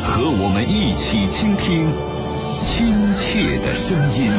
和我们一起倾听亲切的声音。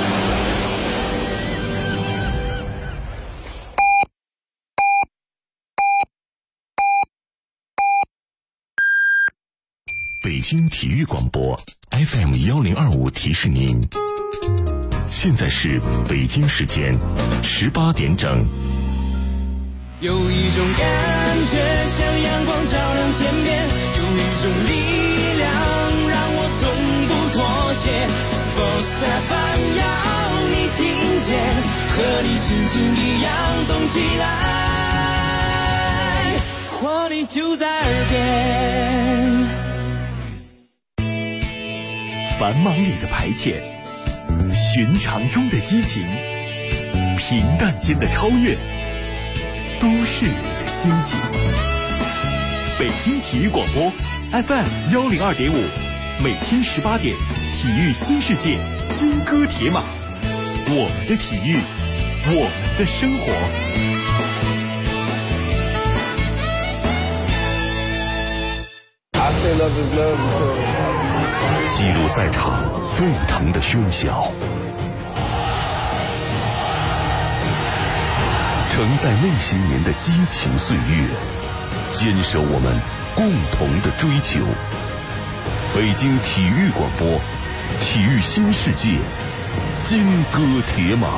北京体育广播 FM1025 提示您，现在是北京时间18点整。 有一种感觉像阳光照亮天边，有一种力量让我从不妥协。Sports FM 要你听见，和你心情一样动起来，活力就在耳边。 繁忙里的排遣，寻常中的激情，平淡间的超越，都市里的心情。北京体育广播 FM102.5，每天18点，体育新世界，金戈铁马，我们的体育，我们的生活。 记录赛场沸腾的喧嚣，承载那些年的激情岁月，坚守我们共同的追求。北京体育广播，体育新世界，金戈铁马。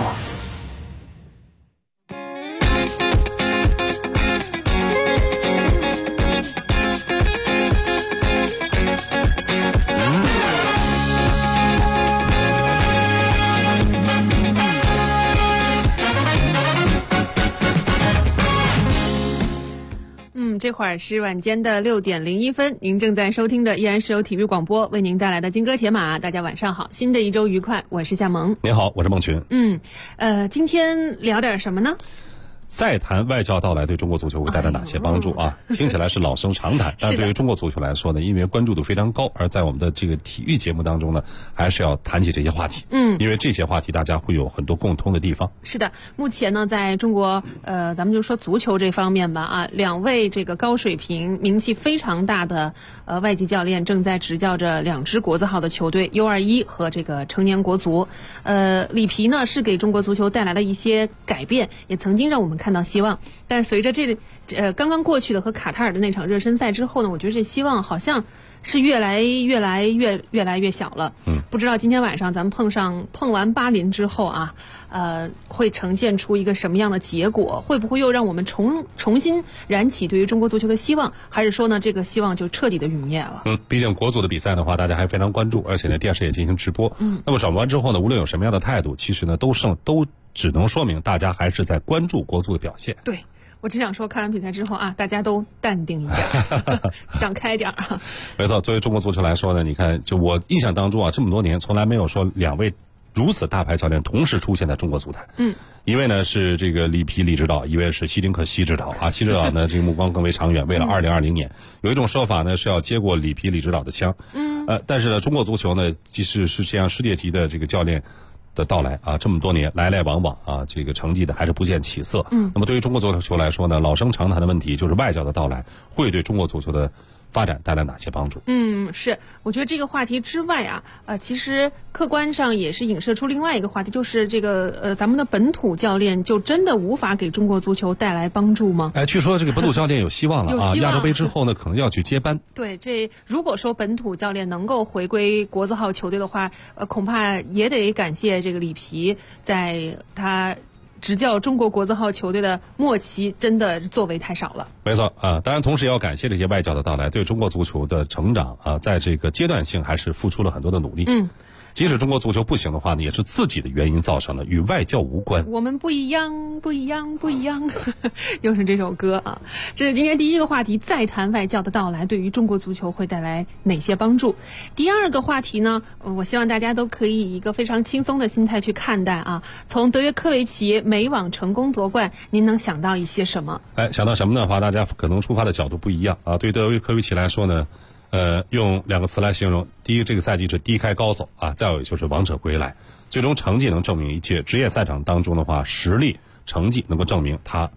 这会儿是晚间的6点01分，您正在收听的依然是由体育广播为您带来的金戈铁马。大家晚上好，新的一周愉快，我是夏萌。 您好，我是孟群。 今天聊点什么呢？ 再谈外教到来对中国足球会带来哪些帮助啊？听起来是老生常谈，但对于中国足球来说呢，因为关注度非常高，而在我们的这个体育节目当中呢，还是要谈起这些话题。因为这些话题大家会有很多共通的地方。 是的，目前呢，在中国咱们就说足球这方面吧啊，两位这个高水平、名气非常大的外籍教练正在执教着2支国字号的球队 U21 和这个成年国足。里皮呢是给中国足球带来了一些改变，也曾经让我们看到希望，但是随着刚刚过去的和卡塔尔的那场热身赛之后呢，我觉得这希望好像是越来越小了。不知道今天晚上咱们碰完巴林之后啊，会呈现出一个什么样的结果？会不会又让我们重新燃起对于中国足球的希望？还是说呢，这个希望就彻底的陨灭了？ 毕竟国足的比赛的话，大家还非常关注，而且呢，电视也进行直播。那么转播完之后呢，无论有什么样的态度，其实呢，都只能说明大家还是在关注国足的表现。 对，我只想说，看完比赛之后啊，大家都淡定一点，想开点啊。 没错，作为中国足球来说呢，你看，就我印象当中啊，这么多年从来没有说2位如此大牌教练同时出现在中国足坛。一位呢是这个里皮李指导，一位是希丁克西指导啊。西指导呢，这个目光更为长远，为了2020年，有一种说法呢是要接过里皮李指导的枪。但是呢，中国足球呢，即使是这样世界级的这个教练的到来啊，这么多年来来往往啊，这个成绩的还是不见起色。那么对于中国足球来说呢，老生常谈的问题就是外教的到来会对中国足球的发展带来哪些帮助？ 是，我觉得这个话题之外啊，其实客观上也是影射出另外一个话题，就是这个咱们的本土教练就真的无法给中国足球带来帮助吗？ 据说这个本土教练有希望了啊，亚洲杯之后呢，可能要去接班。 对，这如果说本土教练能够回归国字号球队的话，恐怕也得感谢这个里皮，在他执教中国国字号球队的末期，真的作为太少了。 没错啊，当然同时也要感谢这些外教的到来，对中国足球的成长啊，在这个阶段性还是付出了很多的努力。即使中国足球不行的话呢，也是自己的原因造成的，与外教无关。 我们不一样，不一样，不一样。又是这首歌啊！这是今天第一个话题，再谈外教的到来对于中国足球会带来哪些帮助。第二个话题呢，我希望大家都可以以一个非常轻松的心态去看待啊。从德约科维奇美网成功夺冠，您能想到一些什么？ 想到什么的话，大家可能出发的角度不一样啊。对德约科维奇来说呢，用2个词来形容，第一，这个赛季是低开高走啊，再有就是王者归来，最终成绩能证明一切。职业赛场当中的话，实力、成绩能够证明他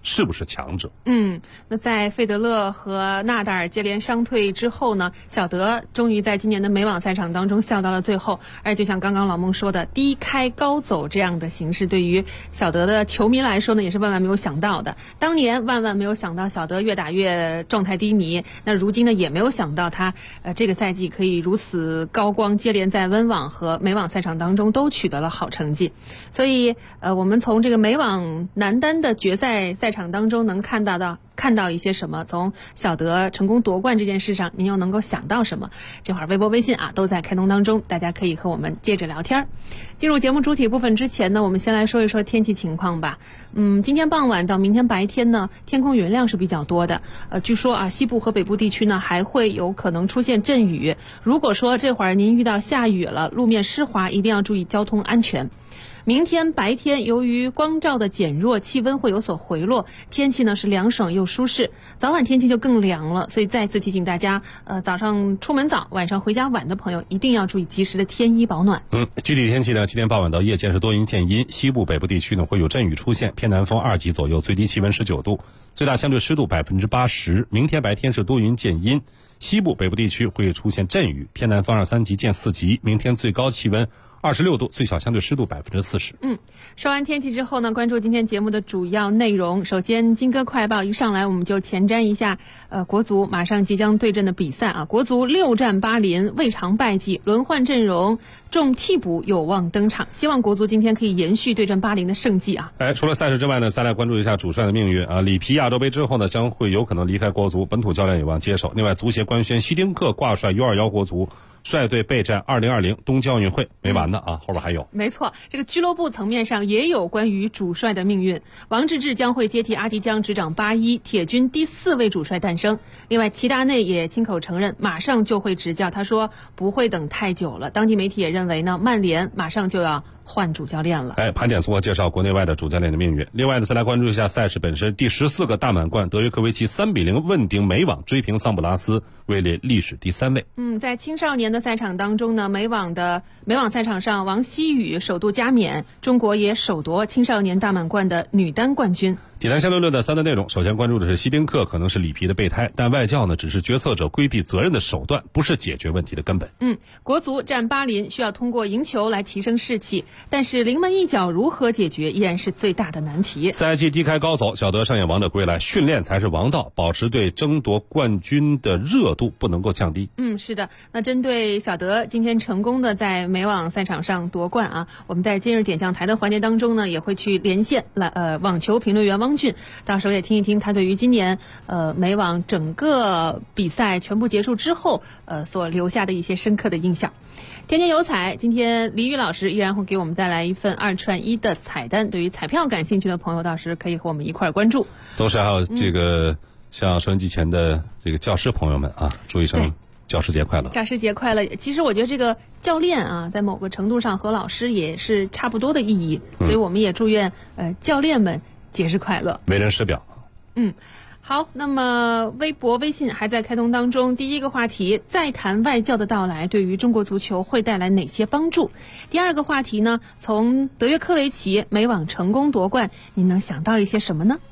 是不是强者？ 那在费德勒和纳达尔接连伤退之后呢，小德终于在今年的美网赛场当中笑到了最后。而就像刚刚老孟说的，低开高走这样的形式，对于小德的球迷来说呢，也是万万没有想到的。当年万万没有想到小德越打越状态低迷，那如今呢也没有想到他这个赛季可以如此高光，接连在温网和美网赛场当中都取得了好成绩。所以我们从这个美网男单的决赛赛场当中能看到一些什么？从小德成功夺冠这件事上，您又能够想到什么？这会儿微博微信都在开通当中，大家可以和我们接着聊天。进入节目主体部分之前呢，我们先来说一说天气情况吧。今天傍晚到明天白天呢，天空云量是比较多的。据说西部和北部地区呢还会有可能出现阵雨。如果说这会儿您遇到下雨了，路面湿滑，一定要注意交通安全。明天白天由于光照的减弱，气温会有所回落，天气呢是凉爽又舒适，早晚天气就更凉了。所以再次提醒大家，早上出门早，晚上回家晚的朋友一定要注意及时的添衣保暖。 具体天气呢，今天傍晚到夜间是多云见阴，西部北部地区呢会有阵雨出现，偏南风2级左右，最低气温19度，最大相对湿度80%。明天白天是多云见阴，西部北部地区会出现阵雨，偏南风2、3级见4级，明天最高气温26度，最小相对湿度40%。 说完天气之后呢，关注今天节目的主要内容。首先，金歌快报一上来，我们就前瞻一下国足马上即将对阵的比赛啊。国足6战8连，未尝败绩，轮换阵容，重替补有望登场。希望国足今天可以延续对阵巴林的胜绩啊。 除了赛事之外呢，再来关注一下主帅的命运啊。里皮亚洲杯之后呢，将会有可能离开国足，本土教练有望接手。另外，足协官宣希丁克挂帅U21国足，率队备战2020冬季奥运会。没完呢啊，后边还有。 没错，这个俱乐部层面上也有关于主帅的命运。王治郅将会接替阿迪江执掌81，铁军第4位主帅诞生。另外，齐达内也亲口承认马上就会执教，他说不会等太久了。当地媒体也认为呢，曼联马上就要换主教练了。 盘点综合介绍国内外的主教练的命运。另外呢，再来关注一下赛事本身，第14个大满贯，德约科维奇3-0问鼎美网，追平桑普拉斯，位列历史第3位。 在青少年的赛场当中呢，美网赛场上，王希雨首度加冕，中国也首夺青少年大满贯的女单冠军。 体坛相对论的3段内容，首先关注的是希丁克可能是里皮的备胎，但外教呢只是决策者规避责任的手段，不是解决问题的根本。 国足战巴林需要通过赢球来提升士气，但是临门一脚如何解决依然是最大的难题。 赛季低开高走，小德上演王者归来，训练才是王道，保持对争夺冠军的热度不能够降低。 是的。那针对小德今天成功的在美网赛场上夺冠啊，我们在今日点将台的环节当中呢，也会去连线网球评论员汪俊，到时候也听一听他对于今年美网整个比赛全部结束之后所留下的一些深刻的印象。天天有彩，今天李宇老师依然会给我们带来一份2串1的彩单，对于彩票感兴趣的朋友，到时可以和我们一块儿关注。 同时还有这个像收音机前的这个教师朋友们啊，祝一声教师节快乐！ 教师节快乐！其实我觉得这个教练啊，在某个程度上和老师也是差不多的意义，所以我们也祝愿教练们节日快乐， 为人师表。 好，那么微博微信还在开通当中。第一个话题，再谈外教的到来对于中国足球会带来哪些帮助？第二个话题呢，从德约科维奇美网成功夺冠，你能想到一些什么呢？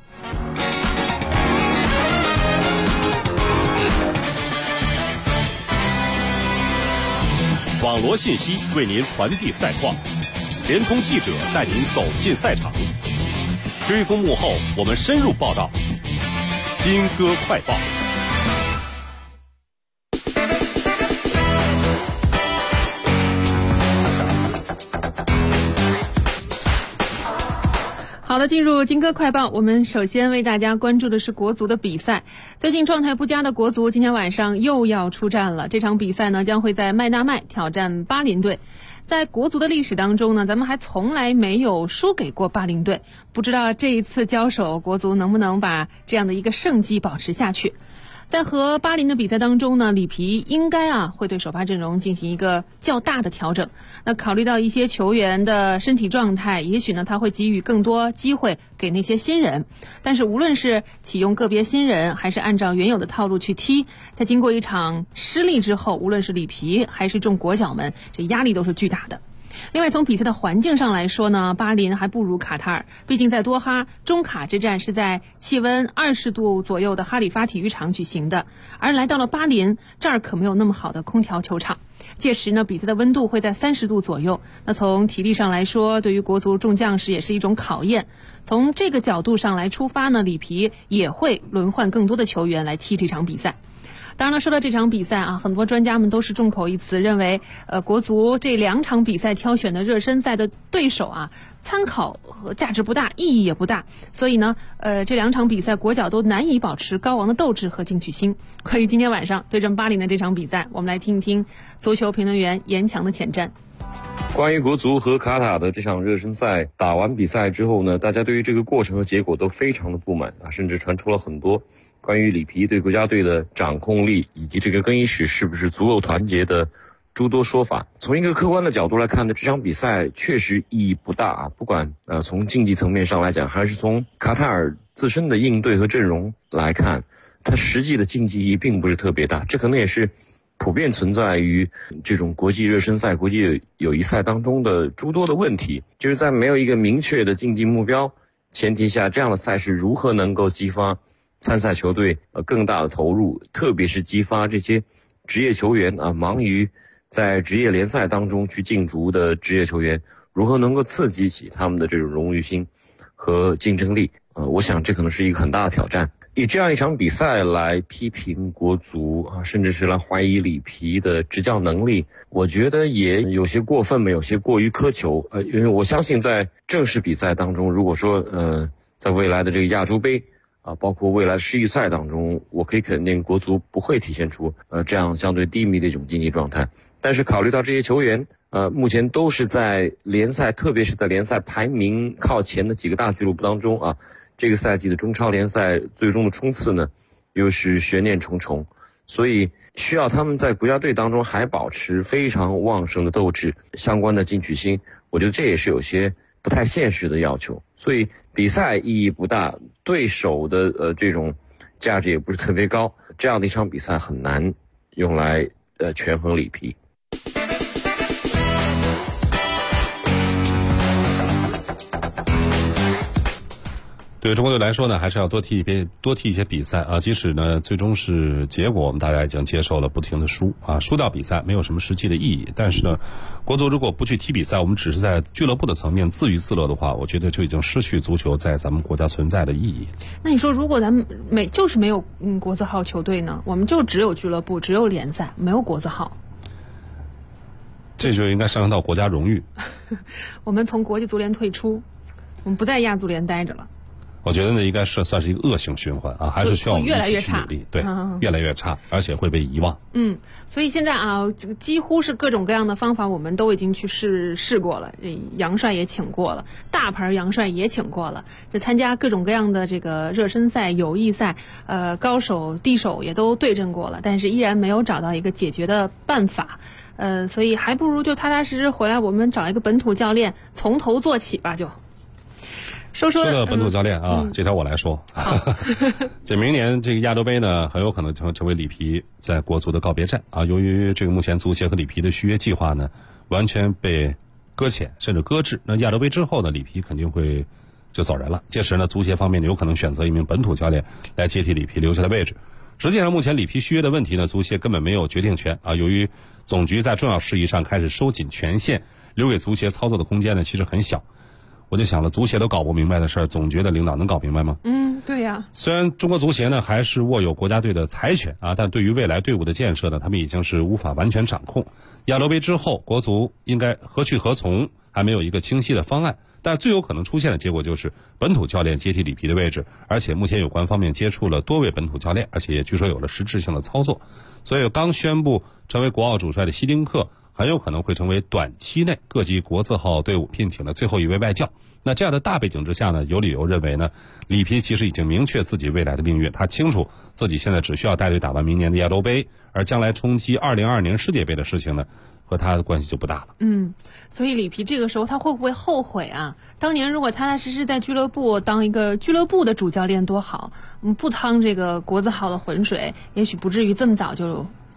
网罗信息为您传递赛况，联通记者带您走进赛场，追踪幕后，我们深入报道。金歌快报。 好的，进入金歌快报，我们首先为大家关注的是国足的比赛。最近状态不佳的国足今天晚上又要出战了，这场比赛呢将会在麦纳麦挑战巴林队。在国足的历史当中呢，咱们还从来没有输给过巴林队，不知道这一次交手国足能不能把这样的一个胜绩保持下去。在和巴林的比赛当中呢，里皮应该会对首发阵容进行一个较大的调整。那考虑到一些球员的身体状态，也许呢他会给予更多机会给那些新人。但是无论是启用个别新人，还是按照原有的套路去踢，在经过一场失利之后，无论是里皮还是众国脚们，这压力都是巨大的。 另外，从比赛的环境上来说呢，巴林还不如卡塔尔。毕竟在多哈，中卡之战是在气温20度左右的哈里发体育场举行的，而来到了巴林，这儿可没有那么好的空调球场。届时呢，比赛的温度会在30度左右。那从体力上来说，对于国足众将士也是一种考验。从这个角度上来出发呢，里皮也会轮换更多的球员来踢这场比赛。当然了，说到这场比赛啊，很多专家们都是众口一词，认为国足这2场比赛挑选的热身赛的对手啊，参考和价值不大，意义也不大。所以呢，这2场比赛国脚都难以保持高昂的斗志和进取心。关于今天晚上对阵巴林的这场比赛，我们来听一听足球评论员严强的前瞻。 关于国足和卡塔的这场热身赛，打完比赛之后呢，大家对于这个过程和结果都非常的不满啊，甚至传出了很多关于里皮对国家队的掌控力以及这个更衣室是不是足够团结的诸多说法。从一个客观的角度来看呢，这场比赛确实意义不大啊，不管从竞技层面上来讲，还是从卡塔尔自身的应对和阵容来看，它实际的竞技意义并不是特别大。这可能也是普遍存在于这种国际热身赛、国际友谊赛当中的诸多的问题，就是在没有一个明确的竞技目标前提下，这样的赛事如何能够激发参赛球队更大的投入，特别是激发这些职业球员忙于在职业联赛当中去竞逐的职业球员，如何能够刺激起他们的这种荣誉心和竞争力。我想这可能是一个很大的挑战。以这样一场比赛来批评国足甚至是来怀疑里皮的执教能力，我觉得也有些过分，有些过于苛求。因为我相信在正式比赛当中，如果说在未来的这个亚洲杯包括未来的世预赛当中，我可以肯定国足不会体现出这样相对低迷的一种竞技状态。但是考虑到这些球员目前都是在联赛，特别是在联赛排名靠前的几个大俱乐部当中这个赛季的中超联赛最终的冲刺呢，又是悬念重重，所以需要他们在国家队当中还保持非常旺盛的斗志，相关的进取心，我觉得这也是有些不太现实的要求。所以比赛意义不大，对手的这种价值也不是特别高，这样的一场比赛很难用来权衡里皮。 对中国队来说呢，还是要多踢一些比赛即使呢最终是结果我们大家已经接受了，不停的输输掉比赛没有什么实际的意义。但是呢，国足如果不去踢比赛，我们只是在俱乐部的层面自娱自乐的话，我觉得就已经失去足球在咱们国家存在的意义。 那你说，如果咱们没有国字号球队呢？我们就只有俱乐部，只有联赛，没有国字号， 这就应该上升到国家荣誉。 我们从国际足联退出，我们不在亚足联待着了。 我觉得呢，应该是算是一个恶性循环还是需要我们一起去努力。对，越来越差，而且会被遗忘。 所以现在这个几乎是各种各样的方法，我们都已经去试过了。杨帅也请过了，大牌杨帅也请过了，这参加各种各样的这个热身赛、友谊赛，高手低手也都对阵过了，但是依然没有找到一个解决的办法。所以还不如就踏踏实实回来，我们找一个本土教练，从头做起吧。就说到本土教练这条我来说。这明年这个亚洲杯呢，很有可能成为里皮在国足的告别战由于这个目前足协和里皮的续约计划呢，完全被搁浅甚至搁置。那亚洲杯之后呢，里皮肯定会就走人了。届时呢，足协方面有可能选择一名本土教练来接替里皮留下的位置。实际上，目前里皮续约的问题呢，足协根本没有决定权由于总局在重要事宜上开始收紧权限，留给足协操作的空间呢，其实很小。我就想了，足协都搞不明白的事儿，总局的领导能搞明白吗？ 对呀。虽然中国足协呢还是握有国家队的财权但对于未来队伍的建设呢，他们已经是无法完全掌控。亚洲杯之后，国足应该何去何从，还没有一个清晰的方案。但最有可能出现的结果就是本土教练接替里皮的位置，而且目前有关方面接触了多位本土教练，而且也据说有了实质性的操作。所以刚宣布成为国奥主帅的希丁克很有可能会成为短期内各级国字号队伍聘请的最后一位外教。那这样的大背景之下呢，有理由认为呢，里皮其实已经明确自己未来的命运，他清楚自己现在只需要带队打完明年的亚洲杯，而将来冲击2022年世界杯的事情呢，和他的关系就不大了。 所以里皮这个时候他会不会后悔当年如果踏踏实实在俱乐部当一个俱乐部的主教练多好，不趟这个国字号的浑水，也许不至于这么早就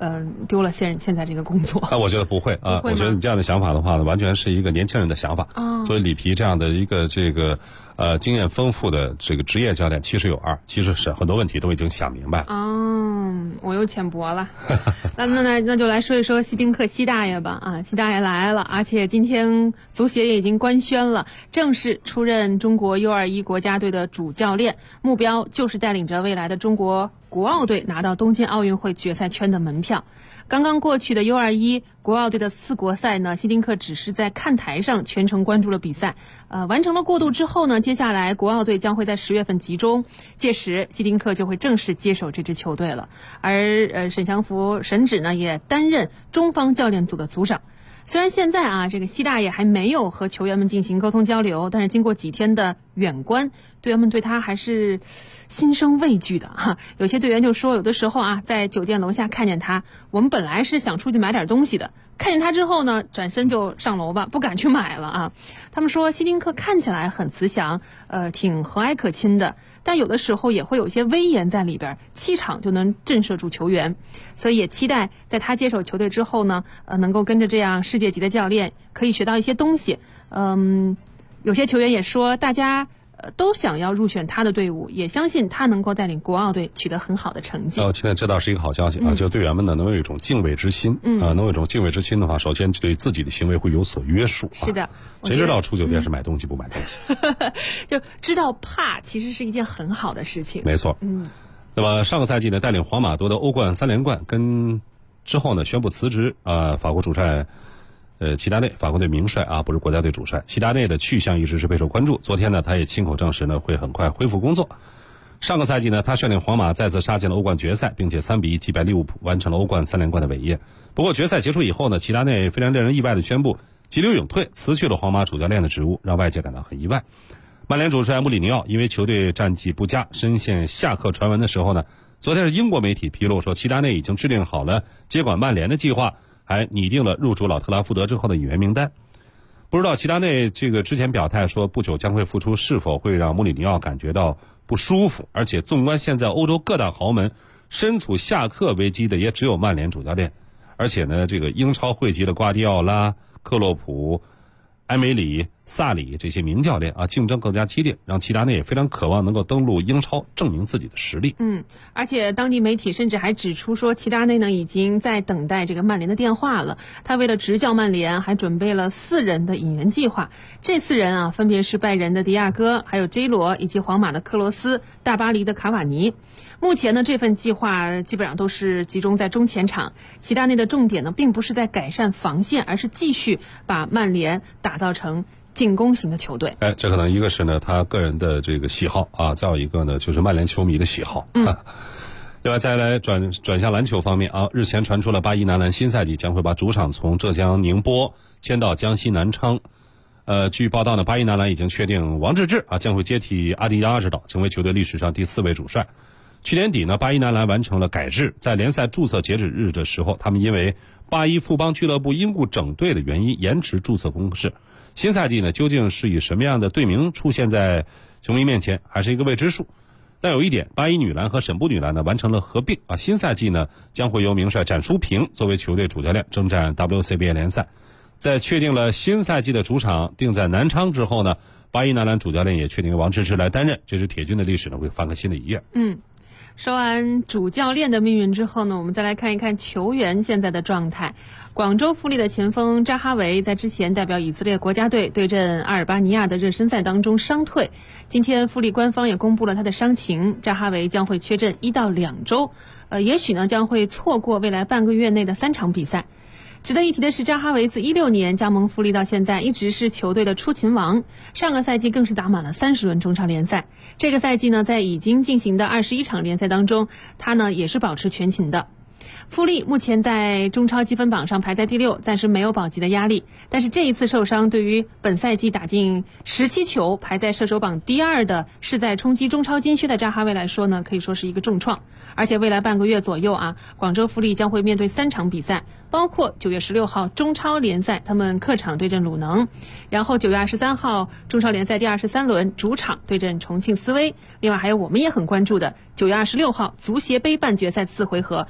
丢了现在这个工作。 我觉得不会啊，我觉得你这样的想法的话呢，完全是一个年轻人的想法。作为里皮这样的一个这个经验丰富的这个职业教练，7十有2，其实是很多问题都已经想明白了。 我又浅薄了。那就来说一说希丁克西大爷吧。西大爷来了，而且今天足协也已经官宣了，正式出任中国 U21 国家队的主教练，目标就是带领着未来的中国国奥队拿到东京奥运会决赛圈的门票。刚刚过去的 U21 国奥队的4国赛呢，希丁克只是在看台上全程关注了比赛。完成了过渡之后呢，接下来国奥队将会在10月份集中，届时希丁克就会正式接手这支球队了。而沈祥福沈指呢，也担任中方教练组的组长。虽然现在这个西大爷还没有和球员们进行沟通交流，但是经过几天的远观，队员们对他还是心生畏惧的哈。有些队员就说，有的时候在酒店楼下看见他，我们本来是想出去买点东西的，看见他之后呢，转身就上楼吧，不敢去买了他们说希丁克看起来很慈祥，挺和蔼可亲的，但有的时候也会有些威严在里边，气场就能震慑住球员。所以也期待在他接手球队之后呢，能够跟着这样世界级的教练，可以学到一些东西。有些球员也说，大家都想要入选他的队伍，也相信他能够带领国奥队取得很好的成绩。 现在这倒是一个好消息就队员们呢能有一种敬畏之心能有一种敬畏之心的话，首先对自己的行为会有所约束。 是的， 谁知道出酒店是买东西不买东西？ 就知道怕其实是一件很好的事情。 没错。那么上个赛季呢，带领皇马夺得欧冠3连冠，跟之后呢宣布辞职法国主帅齐达内，法国队名帅不是国家队主帅。齐达内的去向一直是备受关注。昨天呢，他也亲口证实呢，会很快恢复工作。上个赛季呢，他率领皇马再次杀进了欧冠决赛，并且3比1击败利物浦，完成了欧冠3连冠的伟业。不过决赛结束以后呢，齐达内非常令人意外的宣布急流勇退，辞去了皇马主教练的职务，让外界感到很意外。曼联主帅穆里尼奥因为球队战绩不佳，深陷下课传闻的时候呢，昨天是英国媒体披露说，齐达内已经制定好了接管曼联的计划，还拟定了入主老特拉福德之后的引援名单。不知道齐达内这个之前表态说不久将会复出，是否会让穆里尼奥感觉到不舒服？而且纵观现在欧洲各大豪门，身处下课危机的也只有曼联主教练。而且呢，这个英超汇集了瓜迪奥拉、克洛普、埃梅里、萨里这些名教练竞争更加激烈，让齐达内也非常渴望能够登陆英超，证明自己的实力。 而且当地媒体甚至还指出说，齐达内呢已经在等待这个曼联的电话了。他为了执教曼联，还准备了4人的引援计划。这4人分别是拜仁的迪亚哥，还有 J 罗，以及皇马的克罗斯、大巴黎的卡瓦尼。目前呢，这份计划基本上都是集中在中前场。齐达内的重点呢，并不是在改善防线，而是继续把曼联打造成进攻型的球队。 这可能一个是呢他个人的这个喜好再有一个呢就是曼联球迷的喜好。另外再来转向篮球方面日前传出了巴伊男篮新赛季将会把主场从浙江宁波迁到江西南昌。据报道呢，巴伊男篮已经确定王治郅将会接替阿迪亚指导，成为球队历史上第4位主帅。去年底呢，巴伊男篮完成了改制，在联赛注册截止日的时候，他们因为巴伊富邦俱乐部因故整队的原因延迟注册公示。新赛季呢，究竟是以什么样的队名出现在球迷面前，还是一个未知数。但有一点，巴伊女篮和沈布女篮呢完成了合并新赛季呢将会由名帅展书平作为球队主教练征战 WCBA 联赛。在确定了新赛季的主场定在南昌之后呢，巴伊男篮主教练也确定由王治郅来担任，这支铁军的历史呢会翻个新的一页。 说完主教练的命运之后呢，我们再来看一看球员现在的状态。广州富力的前锋扎哈维在之前代表以色列国家队对阵阿尔巴尼亚的热身赛当中伤退，今天富力官方也公布了他的伤情，扎哈维将会缺阵1到2周，也许呢将会错过未来半个月内的3场比赛。值得一提的是，扎哈维自16年加盟富力到现在一直是球队的出勤王，上个赛季更是打满了30轮中超联赛。这个赛季呢，在已经进行的21场联赛当中，他呢也是保持全勤的。富力目前在中超积分榜上排在第6，暂时没有保级的压力。但是这一次受伤，对于本赛季打进17球、排在射手榜第2的是在冲击中超金靴的扎哈维来说呢，可以说是一个重创。而且未来半个月左右广州富力将会面对3场比赛，包括9月16号中超联赛他们客场对阵鲁能，然后9月23号中超联赛第23轮主场对阵重庆斯威，另外还有我们也很关注的9月26号足协杯半决赛4回合主场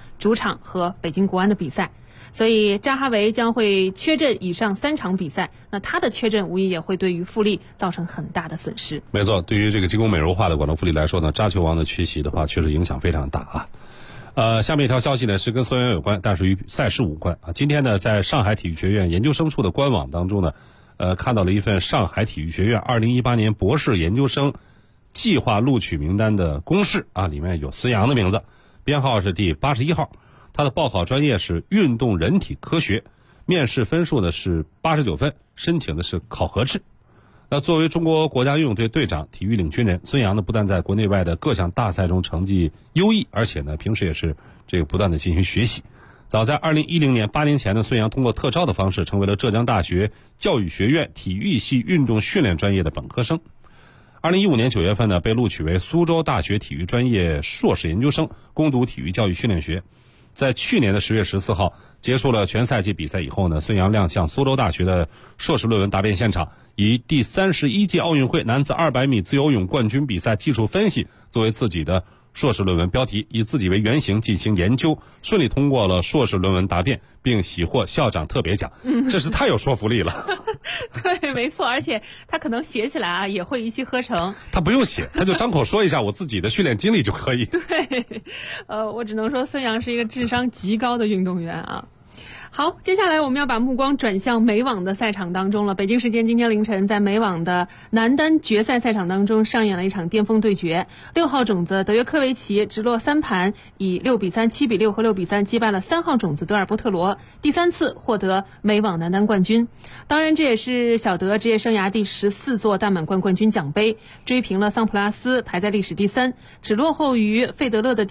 场和北京国安的比赛。所以扎哈维将会缺阵以上3场比赛，那他的缺阵无疑也会对于富力造成很大的损失。 没错，对于这个精工美柔化的广州富力来说呢，扎球王的缺席的话，确实影响非常大啊。下面一条消息呢是跟孙杨有关，但是与赛事无关啊。今天呢，在上海体育学院研究生处的官网当中呢，看到了一份上海体育学院2018年博士研究生计划录取名单的公示啊，里面有孙杨的名字，编号是第81号。他的报考专业是运动人体科学，面试分数呢是89分，申请的是考核制。那作为中国国家游泳队队长、体育领军人，孙杨呢不但在国内外的各项大赛中成绩优异，而且呢平时也是不断的进行学习。早在2010年8年前呢，孙杨通过特招的方式成为了浙江大学教育学院体育系运动训练专业的本科生。2015年9月份呢，被录取为苏州大学体育专业硕士研究生，攻读体育教育训练学。在去年的10月14号结束了全赛季比赛以后呢，孙杨亮相苏州大学的硕士论文答辩现场，以第31届奥运会男子200米自由泳冠军比赛技术分析作为自己的硕士论文标题，以自己为原型进行研究，顺利通过了硕士论文答辩，并喜获校长特别奖。这是太有说服力了。 对，没错，而且他可能写起来啊也会一气呵成。 他不用写，他就张口说一下我自己的训练经历就可以。 对，我只能说孙杨是一个智商极高的运动员啊。好，接下来我们要把目光转向美网的赛场当中了。北京时间今天凌晨，在美网的男单决赛赛场当中上演了一场巅峰对决。6号种子德约科维奇直落3盘，以6比3、7比6和6比3击败了3号种子德尔波特罗，第3次获得美网男单冠军。当然，这也是小德职业生涯第14座大满贯冠军奖杯，追平了桑普拉斯，排在历史第3，只落后于费德勒的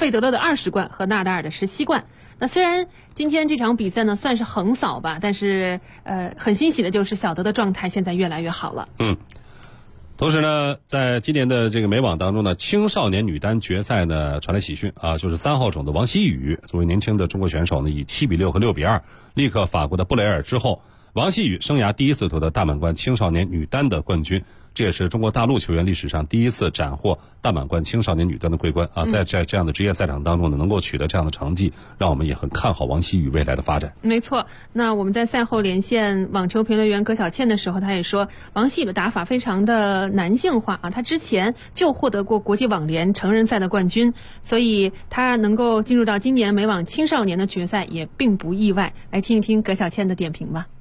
20冠和纳达尔的17冠。那虽然今天这场比赛呢算是横扫吧，但是很欣喜的就是小德的状态现在越来越好了。 同时呢，在今年的这个美网当中呢，青少年女单决赛呢传来喜讯啊，就是3号种的王希雨作为年轻的中国选手呢，以7比6和6比2力克法国的布雷尔之后，王希雨生涯第一次夺得大满贯青少年女单的冠军，这也是中国大陆球员历史上第一次斩获大满贯青少年女单的桂冠啊！在这样的职业赛场当中呢，能够取得这样的成绩，让我们也很看好王希雨未来的发展。 没错，那我们在赛后连线网球评论员葛晓倩的时候，他也说王希雨的打法非常的男性化啊，他之前就获得过国际网联成人赛的冠军，所以他能够进入到今年美网青少年的决赛也并不意外。来听一听葛晓倩的点评吧。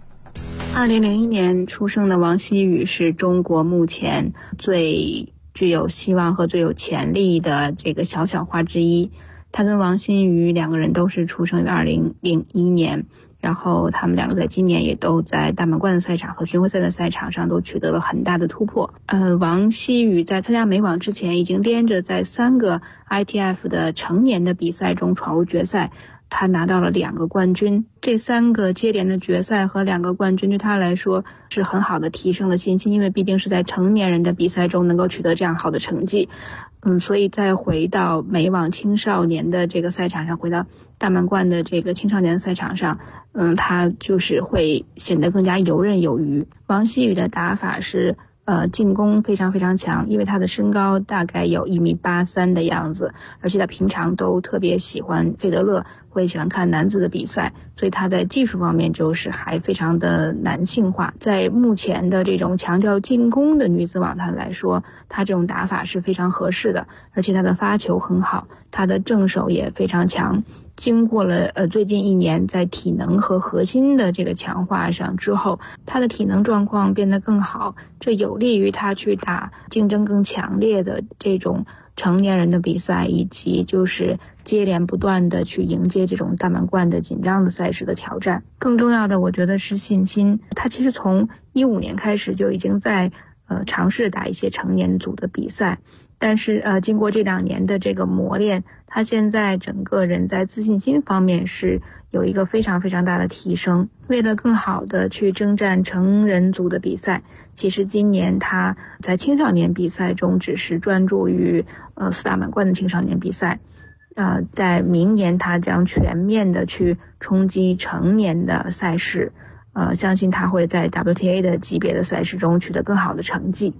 2001年出生的王希雨是中国目前最具有希望和最有潜力的这个小花之一。他跟王欣瑜两个人都是出生于2001年，然后他们两个在今年也都在大满贯的赛场和巡回赛的赛场上都取得了很大的突破。王希雨在参加美网之前已经连着在3个 ITF 的成年的比赛中闯入决赛，他拿到了2个冠军，这3个接连的决赛和2个冠军对他来说是很好的提升了信心，因为毕竟是在成年人的比赛中能够取得这样好的成绩。所以再回到美网青少年的这个赛场上，回到大满贯的这个青少年赛场上，他就是会显得更加游刃有余。王希雨的打法是进攻非常非常强，因为他的身高大概有1.83米的样子，而且他平常都特别喜欢费德勒，会喜欢看男子的比赛，所以他在技术方面就是还非常的男性化。在目前的这种强调进攻的女子网坛来说，他这种打法是非常合适的，而且他的发球很好，他的正手也非常强。经过了最近1年在体能和核心的这个强化上之后，他的体能状况变得更好，这有利于他去打竞争更强烈的这种成年人的比赛，以及就是接连不断的去迎接这种大满贯的紧张的赛事的挑战。更重要的我觉得是信心，他其实从15年开始就已经在尝试打一些成年组的比赛，但是经过这2年的这个磨练，他现在整个人在自信心方面是有一个非常非常大的提升。为了更好的去征战成人组的比赛，其实今年他在青少年比赛中只是专注于4大满贯的青少年比赛，在明年他将全面的去冲击成年的赛事，相信他会在 WTA 的级别的赛事中取得更好的成绩。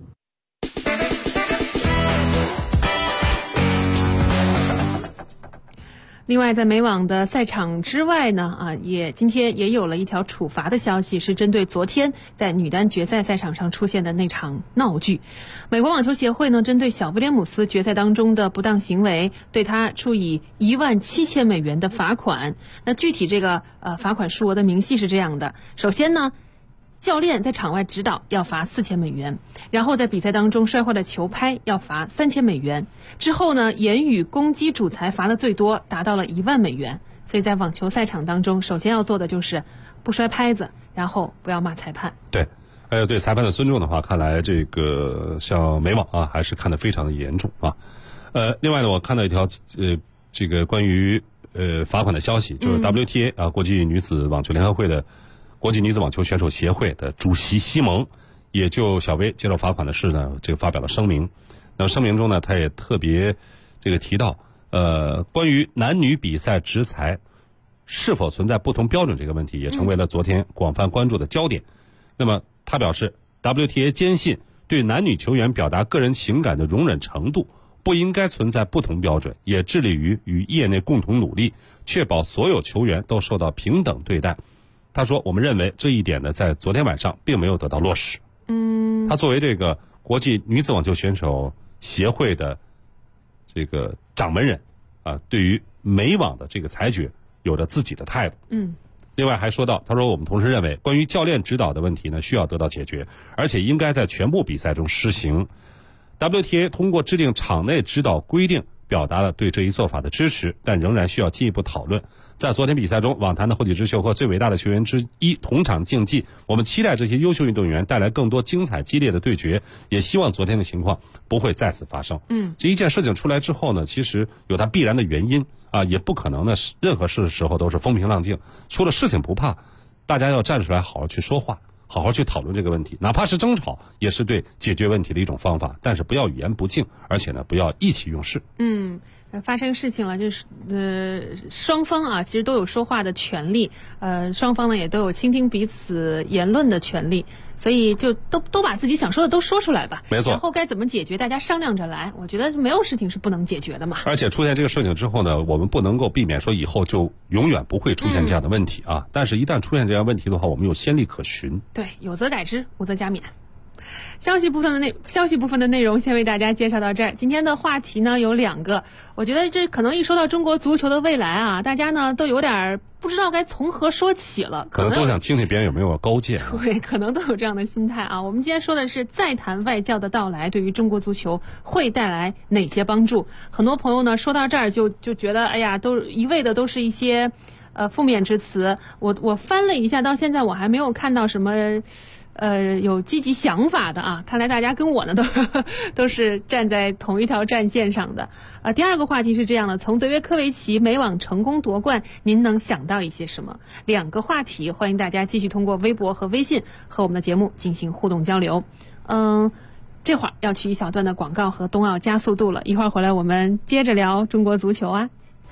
另外，在美网的赛场之外呢，今天也有了一条处罚的消息，是针对昨天在女单决赛赛场上出现的那场闹剧。美国网球协会呢，针对小威廉姆斯决赛当中的不当行为，对他处以17000美元的罚款。那具体这个罚款数额的明细是这样的：首先呢，教练在场外指导要罚4000美元，然后在比赛当中摔坏了球拍要罚3000美元，之后呢，言语攻击主裁罚的最多达到了10000美元。所以在网球赛场当中，首先要做的就是不摔拍子，然后不要骂裁判。 对，还有对裁判的尊重的话，看来这个像美网啊，还是看得非常的严重啊。另外呢，我看到一条这个关于罚款的消息，就是 WTA 啊，国际女子网球联合会的国际女子网球选手协会的主席西蒙，也就小威接受罚款的事呢，这个发表了声明。那么声明中呢，他也特别这个提到，关于男女比赛执裁是否存在不同标准这个问题，也成为了昨天广泛关注的焦点。那么他表示 ，WTA 坚信对男女球员表达个人情感的容忍程度不应该存在不同标准，也致力于与业内共同努力，确保所有球员都受到平等对待。他说：“我们认为这一点呢，在昨天晚上并没有得到落实。”他作为这个国际女子网球选手协会的这个掌门人啊，对于美网的这个裁决有着自己的态度。另外还说到，他说我们同时认为，关于教练指导的问题呢，需要得到解决，而且应该在全部比赛中施行。WTA 通过制定场内指导规定，表达了对这一做法的支持，但仍然需要进一步讨论。在昨天比赛中，网坛的后起之秀和最伟大的球员之一同场竞技，我们期待这些优秀运动员带来更多精彩激烈的对决，也希望昨天的情况不会再次发生。这一件事情出来之后呢，其实有它必然的原因啊，也不可能呢任何事的时候都是风平浪静，出了事情不怕，大家要站出来好好去说话，好好去讨论这个问题，哪怕是争吵，也是对解决问题的一种方法。但是不要语言不敬，而且呢，不要意气用事。 发生事情了，就是双方啊，其实都有说话的权利，双方呢也都有倾听彼此言论的权利，所以就都把自己想说的都说出来吧。 没错。 然后该怎么解决，大家商量着来。我觉得没有事情是不能解决的嘛。 而且出现这个事情之后呢，我们不能够避免说以后就永远不会出现这样的问题啊。但是一旦出现这样问题的话，我们有先例可循。 对，有则改之，无则加勉。消息部分的内容先为大家介绍到这儿。今天的话题呢有2个，我觉得这可能一说到中国足球的未来啊，大家呢都有点不知道该从何说起了， 可能都想听听别人有没有高见。 对，可能都有这样的心态啊。我们今天说的是再谈外教的到来对于中国足球会带来哪些帮助。很多朋友呢说到这儿就觉得哎呀，都一味的都是一些负面之词。我翻了一下，到现在我还没有看到什么有积极想法的啊，看来大家跟我呢都是站在同一条战线上的。第2个话题是这样的，从德约科维奇美网成功夺冠，您能想到一些什么？2个话题，欢迎大家继续通过微博和微信和我们的节目进行互动交流。这会儿要去一小段的广告和冬奥加速度了，一会儿回来我们接着聊中国足球啊。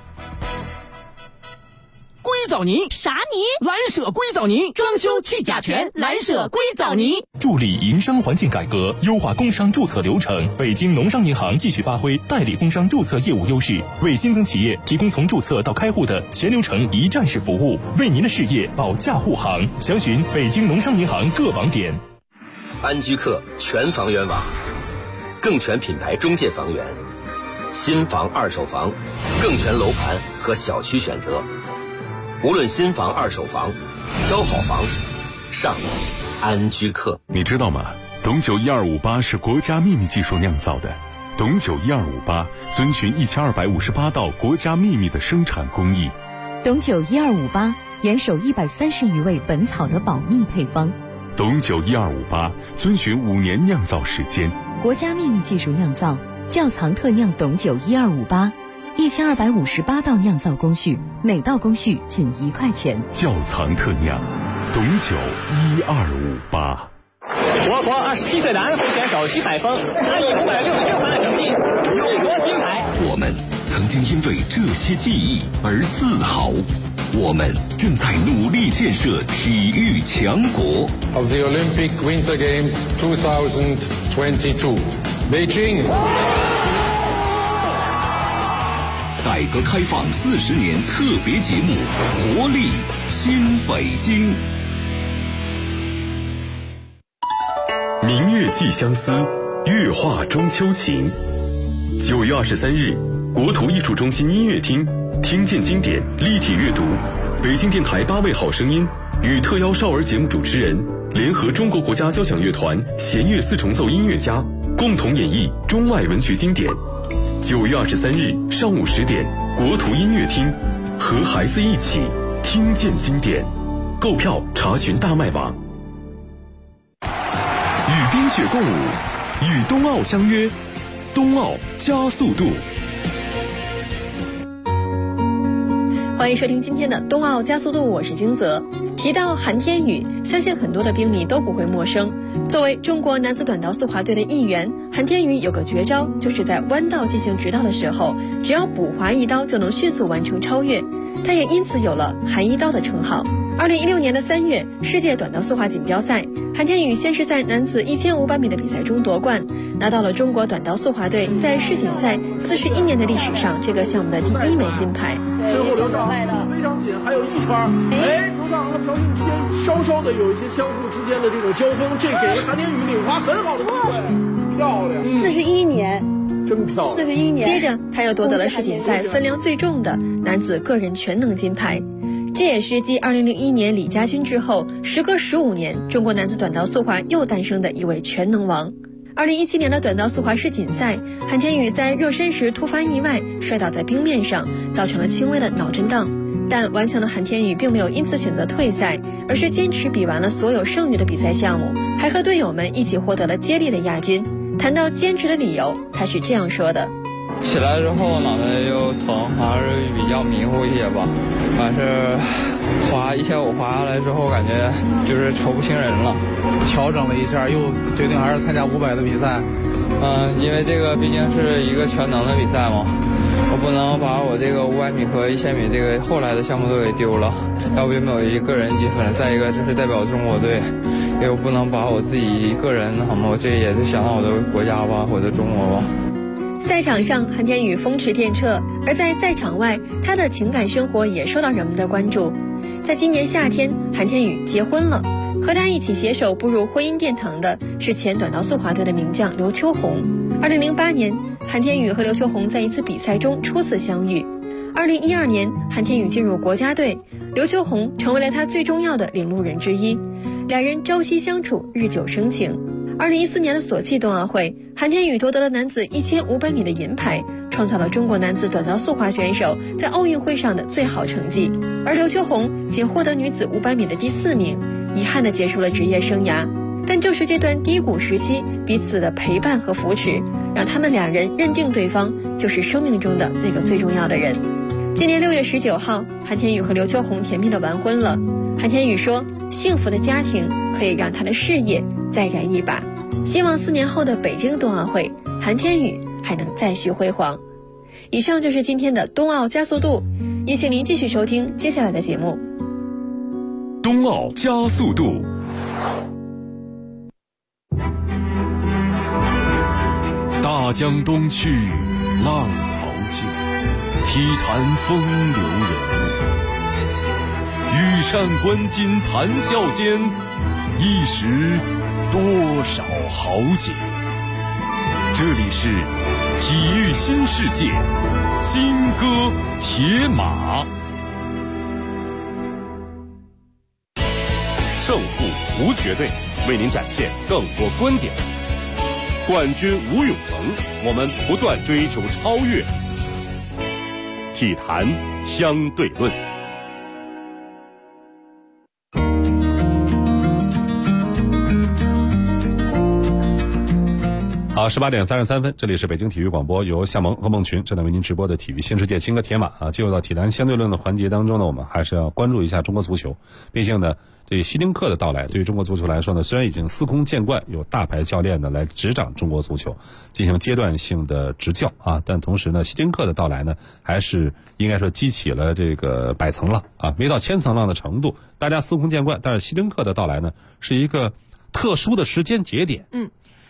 硅藻泥啥泥？ 蓝舍硅藻泥，装修去甲醛，蓝舍硅藻泥， 助力营商环境改革，优化工商注册流程。北京农商银行继续发挥代理工商注册业务优势，为新增企业提供从注册到开户的全流程一站式服务，为您的事业保驾护航。详询北京农商银行各网点。 安居客全房源网，更全品牌中介房源，新房二手房，更全楼盘和小区选择。无论新房二手房，挑好房上安居客。 你知道吗？董酒1258是国家秘密技术酿造的。董酒1258遵循1258道国家秘密的生产工艺。 董酒1258严守130余味本草的保密配方。 董酒1258遵循5年酿造时间。 国家秘密技术酿造，窖藏特酿董酒1258，1258道酿造工序，每道工序仅1块钱。 窖藏特酿，董酒1258。 我国27岁男足选手徐海峰，他以566分的成绩勇夺金牌。 我们曾经因为这些记忆而自豪，我们正在努力建设体育强国。 Of the Olympic Winter Games 2022, Beijing. 改革开放40年特别节目《活力新北京》。 明月寄相思，月画中秋情。9月23日，国图艺术中心音乐厅，听见经典立体阅读，北京电台8位好声音与特邀少儿节目主持人联合中国国家交响乐团弦乐4重奏音乐家共同演绎中外文学经典。9月23日上午10点，国图音乐厅，和孩子一起听见经典。购票查询大麦网。与冰雪共舞，与冬奥相约，冬奥加速度。 欢迎收听今天的冬奥加速度，我是金泽。提到韩天宇，相信很多的冰迷都不会陌生。作为中国男子短道速滑队的一员，韩天宇有个绝招，就是在弯道进行直道的时候，只要补滑一刀就能迅速完成超越，他也因此有了韩一刀的称号。2016年的3月，世界短道速滑锦标赛，韩天宇先是在男子1500米的比赛中夺冠，拿到了中国短道速滑队在世锦赛41年的历史上这个项目的第1枚金牌。 身后刘畅非常紧，还有一圈，刘畅和朴信之间稍稍的有一些相互之间的这种交锋，这给了韩天宇领滑很好的机会，漂亮 ！41年。 真漂亮！41 年，接着他又夺得了世锦赛分量最重的男子个人全能金牌，这也是继2001年李佳军之后，时隔15年，中国男子短道速滑又诞生的一位全能王。2017年的短道速滑世锦赛，韩天宇在热身时突发意外，摔倒在冰面上，造成了轻微的脑震荡。但顽强的韩天宇并没有因此选择退赛，而是坚持比完了所有剩余的比赛项目，还和队友们一起获得了接力的亚军。谈到坚持的理由，他是这样说的： 起来之后脑袋又疼，还是比较迷糊一些吧。完是滑一下午滑下来之后，感觉就是瞅不清人了。 调整了一下，又决定还是参加500的比赛。 因为这个毕竟是一个全能的比赛嘛，我不能把我这个500米和1000米这个后来的项目都给丢了，要不就没有一个人积分。再一个，这是代表中国队。又不能把我自己个人好吗？这也是想到我的国家吧，我的中国吧。 赛场上，韩天宇风驰电掣，而在赛场外，他的情感生活也受到人们的关注。在今年夏天，韩天宇结婚了，和他一起携手步入婚姻殿堂的是前短道速滑队的名将刘秋红。2008年，韩天宇和刘秋红在一次比赛中初次相遇。2012年，韩天宇进入国家队，刘秋红成为了他最重要的领路人之一。两人朝夕相处，日久生情。2014年的索契冬奥会，韩天宇夺得了男子1500米的银牌，创造了中国男子短道速滑选手在奥运会上的最好成绩。而刘秋红仅获得女子500米的第4名，遗憾地结束了职业生涯。但正是这段低谷时期，彼此的陪伴和扶持，让他们两人认定对方就是生命中的那个最重要的人。今年6月19号，韩天宇和刘秋红甜蜜地完婚了。韩天宇说，幸福的家庭可以让他的事业再燃一把，希望4年后的北京冬奥会，韩天宇还能再续辉煌。以上就是今天的冬奥加速度，也请您继续收听接下来的节目。 冬奥加速度。大江东去，浪淘尽，体坛风流人物。羽扇纶巾谈笑间，一时多少豪杰。这里是体育新世界，金戈铁马。 胜负无绝对，为您展现更多观点。冠军无永恒，我们不断追求超越。体坛相对论。 好，18点33分，这里是北京体育广播，由夏萌和孟群正在为您直播的体育新世界金戈铁马啊。进入到体坛相对论的环节当中呢，我们还是要关注一下中国足球。毕竟呢，这希丁克的到来对于中国足球来说呢，虽然已经司空见惯，有大牌教练呢来执掌中国足球，进行阶段性的执教啊，但同时呢，希丁克的到来呢，还是应该说激起了这个百层浪啊，没到千层浪的程度，大家司空见惯。但是希丁克的到来呢，是一个特殊的时间节点。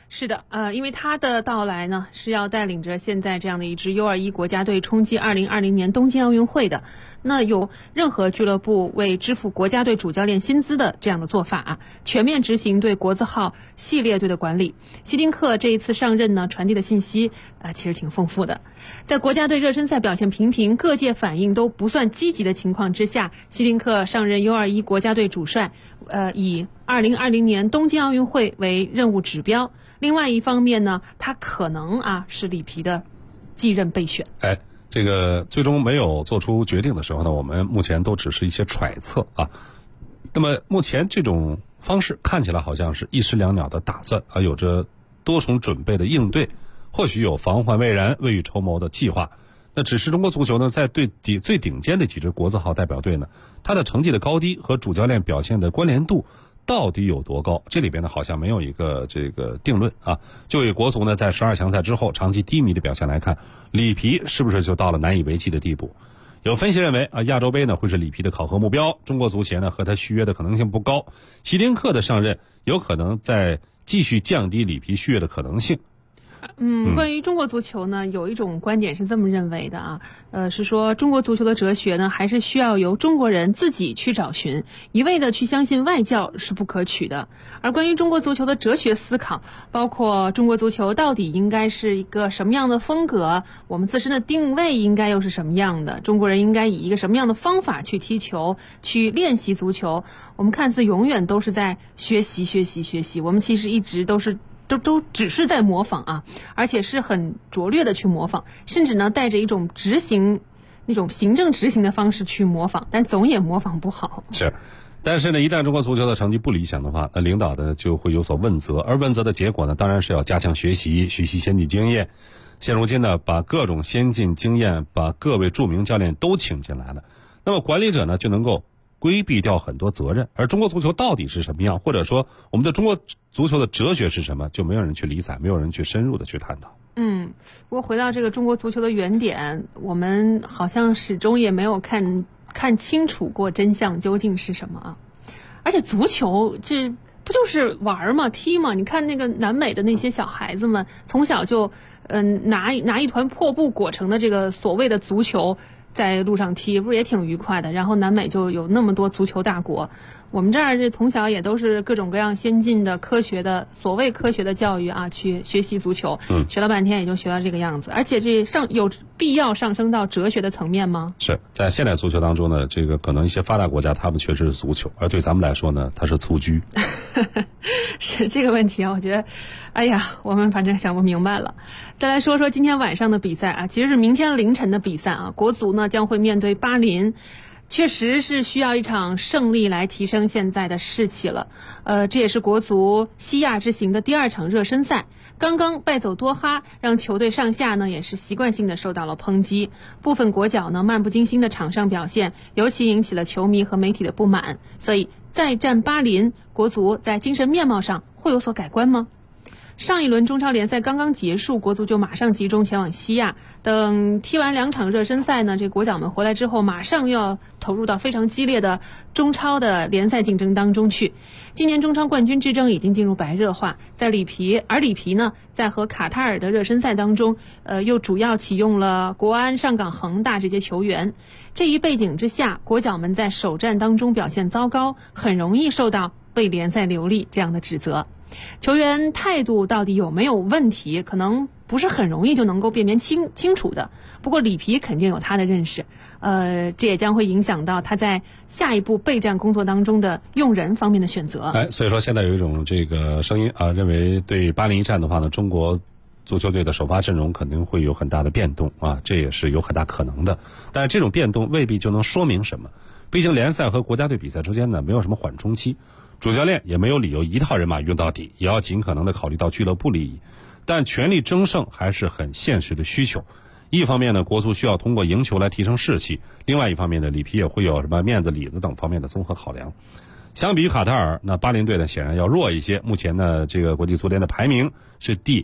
是的，因为他的到来呢，是要带领着现在这样的一支 U21 国家队冲击2020年东京奥运会的。那有任何俱乐部为支付国家队主教练薪资的这样的做法全面执行对国字号系列队的管理。希丁克这一次上任呢，传递的信息其实挺丰富的。在国家队热身赛表现平平，各界反应都不算积极的情况之下，希丁克上任 U21 国家队主帅，以2020年东京奥运会为任务指标。另外一方面呢，他可能是里皮的继任备选。 这个最终没有做出决定的时候呢，我们目前都只是一些揣测那么目前这种方式看起来好像是一石两鸟的打算有着多重准备的应对，或许有防患未然、未雨绸缪的计划。那只是中国足球呢，在对最顶尖的几支国字号代表队呢，它的成绩的高低和主教练表现的关联度到底有多高？这里边呢好像没有一个这个定论就以国足呢在12强赛之后长期低迷的表现来看，里皮是不是就到了难以为继的地步？有分析认为亚洲杯呢会是里皮的考核目标，中国足协呢和他续约的可能性不高，希丁克的上任有可能在继续降低里皮续约的可能性。 关于中国足球呢，有一种观点是这么认为的是说中国足球的哲学呢，还是需要由中国人自己去找寻，一味的去相信外教是不可取的。而关于中国足球的哲学思考，包括中国足球到底应该是一个什么样的风格，我们自身的定位应该又是什么样的，中国人应该以一个什么样的方法去踢球，去练习足球，我们看似永远都是在学习，我们其实一直都只是在模仿而且是很拙劣的去模仿，甚至呢带着一种那种行政执行的方式去模仿，但总也模仿不好。 是，但是呢，一旦中国足球的成绩不理想的话，那领导呢就会有所问责，而问责的结果呢，当然是要加强学习先进经验。现如今呢，把各种先进经验，把各位著名教练都请进来了，那么管理者呢就能够规避掉很多责任。而中国足球到底是什么样，或者说我们的中国足球的哲学是什么，就没有人去理睬，没有人去深入的去探讨。 不过回到这个中国足球的原点，我们好像始终也没有看清楚过真相究竟是什么而且足球这不就是玩嘛，踢嘛？你看那个南美的那些小孩子们，从小就拿一团破布裹成的这个所谓的足球在路上踢，不是也挺愉快的？然后南美就有那么多足球大国，我们这儿这从小也都是各种各样先进的所谓科学的教育去学习足球，学了半天也就学到这个样子。而且这有必要上升到哲学的层面吗？是在现代足球当中呢，这个可能一些发达国家他们确实是足球，而对咱们来说呢，它是蹴鞠。 是这个问题我觉得我们反正想不明白了。再来说说今天晚上的比赛其实是明天凌晨的比赛国足呢将会面对巴林，确实是需要一场胜利来提升现在的士气了。这也是国足西亚之行的第2场热身赛，刚刚败走多哈，让球队上下呢也是习惯性的受到了抨击。部分国脚呢漫不经心的场上表现，尤其引起了球迷和媒体的不满。所以再战巴林，国足在精神面貌上会有所改观吗？上一轮中超联赛刚刚结束，国足就马上集中前往西亚，等踢完2场热身赛呢，这国脚们回来之后马上又要投入到非常激烈的中超的联赛竞争当中去。今年中超冠军之争已经进入白热化，里皮呢在和卡塔尔的热身赛当中又主要启用了国安、上港、恒大这些球员。这一背景之下，国脚们在首战当中表现糟糕，很容易受到为联赛流力这样的指责。球员态度到底有没有问题，可能不是很容易就能够辨别清楚的。不过里皮肯定有他的认识，这也将会影响到他在下一步备战工作当中的用人方面的选择。 所以说现在有一种这个声音认为对巴林一战的话呢，中国足球队的首发阵容肯定会有很大的变动这也是有很大可能的。但是这种变动未必就能说明什么，毕竟联赛和国家队比赛之间呢没有什么缓冲期，主教练也没有理由一套人马用到底，也要尽可能的考虑到俱乐部利益。但全力争胜还是很现实的需求。一方面呢，国足需要通过赢球来提升士气；另外一方面呢，里皮也会有什么面子、里子等方面的综合考量。相比于卡塔尔，那巴林队呢显然要弱一些。目前呢，这个国际足联的排名是第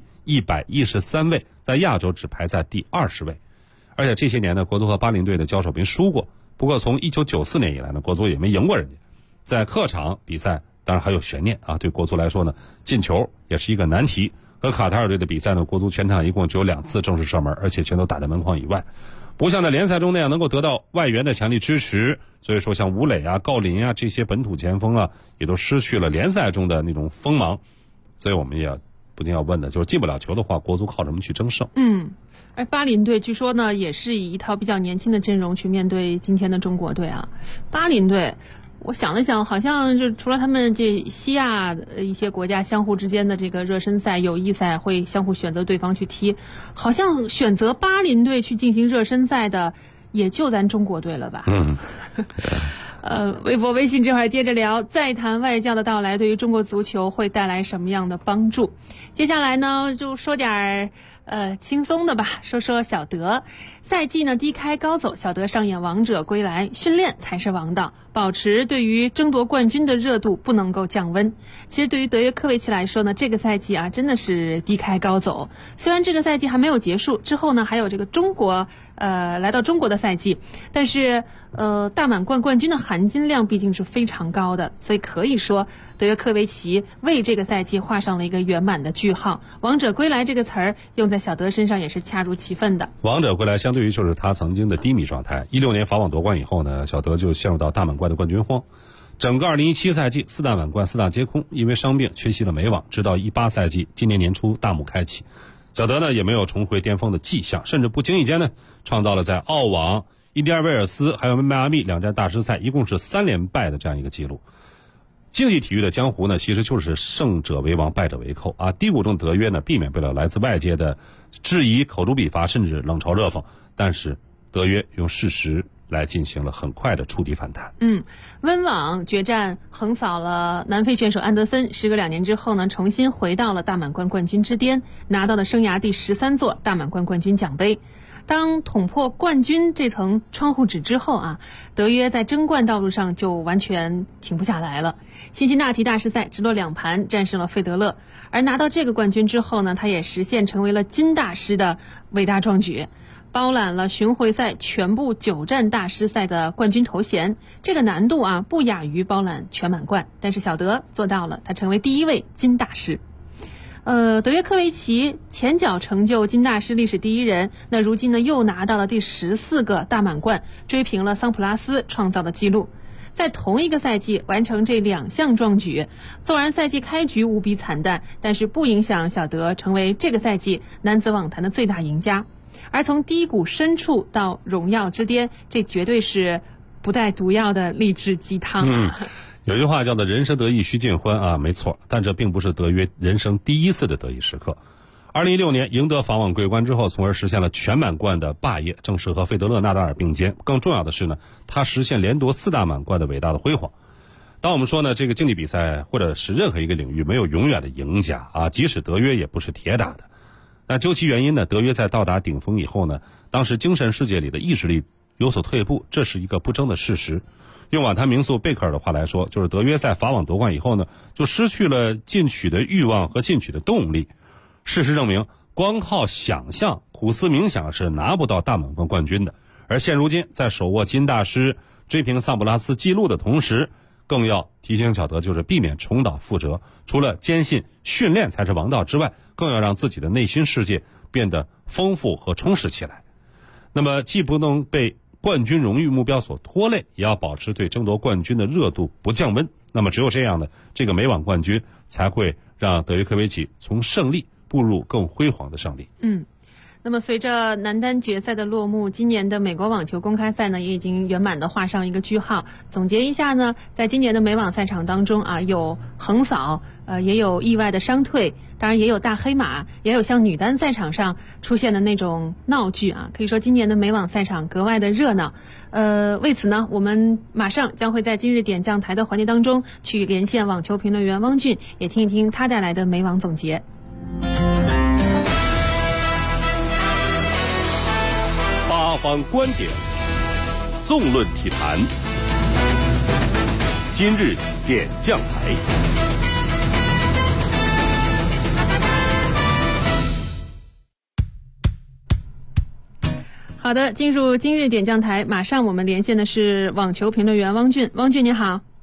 113位，在亚洲只排在第20位。而且这些年呢，国足和巴林队的交手没输过。不过从1994年以来呢，国足也没赢过人家。在客场比赛当然还有悬念对国足来说呢，进球也是一个难题。 和卡塔尔队的比赛呢，国足全场一共只有2次正式射门，而且全都打在门框以外，不像在联赛中那样能够得到外援的强力支持。所以说像吴磊啊、郜林啊这些本土前锋啊，也都失去了联赛中的那种锋芒。所以我们也不禁要问的就是进不了球的话，国足靠什么去争胜？ 而巴林队据说呢也是以一套比较年轻的阵容去面对今天的中国队啊。巴林队我想了想，好像就除了他们这西亚一些国家相互之间的这个热身赛、友谊赛会相互选择对方去踢，好像选择巴林队去进行热身赛的也就咱中国队了吧。微博微信这会儿接着聊，再谈外教的到来对于中国足球会带来什么样的帮助。接下来呢就说点轻松的吧，说说小德。赛季呢低开高走，小德上演王者归来，训练才是王道，保持对于争夺冠军的热度不能够降温。其实对于德约科维奇来说呢，这个赛季啊真的是低开高走。虽然这个赛季还没有结束，之后呢还有这个中国来到中国的赛季，但是大满贯冠军的含金量毕竟是非常高的，所以可以说德约科维奇为这个赛季画上了一个圆满的句号。王者归来这个词儿用在小德身上也是恰如其分的。 王者归来相对于就是他曾经的低迷状态。16年法网夺冠以后呢，小德就陷入到大满贯的冠军荒。整个2017赛季4大满贯4大皆空，因为伤病缺席了美网，直到18赛季今年年初大幕开启，小德呢也没有重回巅峰的迹象，甚至不经意间呢创造了在澳网、伊蒂尔威尔斯还有迈阿密2站大师赛一共是3连败的这样一个记录。竞技体育的江湖呢，其实就是胜者为王，败者为寇啊。低谷中德约呢，避免不了来自外界的质疑、口诛笔伐，甚至冷嘲热讽。但是德约用事实来进行了很快的触底反弹。 温网决战横扫了南非选手安德森，时隔2年之后呢，重新回到了大满贯冠军之巅，拿到了生涯第13座大满贯冠军奖杯。当捅破冠军这层窗户纸之后啊，德约在争冠道路上就完全停不下来了。辛辛那提大师赛直落2盘战胜了费德勒，而拿到这个冠军之后呢，他也实现成为了金大师的伟大壮举，包揽了巡回赛全部9站大师赛的冠军头衔。这个难度啊不亚于包揽全满贯，但是小德做到了，他成为第1位金大师。德约科维奇前脚成就金大师历史第1人，那如今呢又拿到了第14个大满贯，追平了桑普拉斯创造的纪录。在同一个赛季完成这2项壮举，纵然赛季开局无比惨淡，但是不影响小德成为这个赛季男子网坛的最大赢家。而从低谷深处到荣耀之巅，这绝对是不带毒药的励志鸡汤。 有句话叫做人生得意须尽欢啊，没错，但这并不是德约人生第1次的得意时刻。2016年赢得法网桂冠之后，从而实现了全满贯的霸业，正是和费德勒、纳达尔并肩。更重要的是呢，他实现连夺4大满贯的伟大的辉煌。当我们说呢，这个竞技比赛或者是任何一个领域没有永远的赢家啊，即使德约也不是铁打的。那究其原因呢，德约在到达顶峰以后呢，当时精神世界里的意志力有所退步，这是一个不争的事实。用网坛名宿贝克尔的话来说，就是德约在法网夺冠以后呢，就失去了进取的欲望和进取的动力。事实证明，光靠想象、苦思冥想是拿不到大满贯冠军的。而现如今，在手握金大师、追平桑普拉斯纪录的同时，更要提醒小德，就是避免重蹈覆辙。除了坚信训练才是王道之外，更要让自己的内心世界变得丰富和充实起来。那么，既不能被冠军荣誉目标所拖累，也要保持对争夺冠军的热度不降温。那么只有这样的，这个美网冠军才会让德约科维奇从胜利步入更辉煌的胜利。 那么随着男单决赛的落幕，今年的美国网球公开赛呢也已经圆满的画上一个句号。总结一下呢，在今年的美网赛场当中啊，有横扫，也有意外的伤退，当然也有大黑马，也有像女单赛场上出现的那种闹剧啊。可以说今年的美网赛场格外的热闹。为此呢，我们马上将会在今日点将台的环节当中去连线网球评论员汪俊，也听一听他带来的美网总结。 八方观点，纵论体坛。今日点将台。 好的，进入今日点将台，马上我们连线的是网球评论员汪俊。汪俊你好。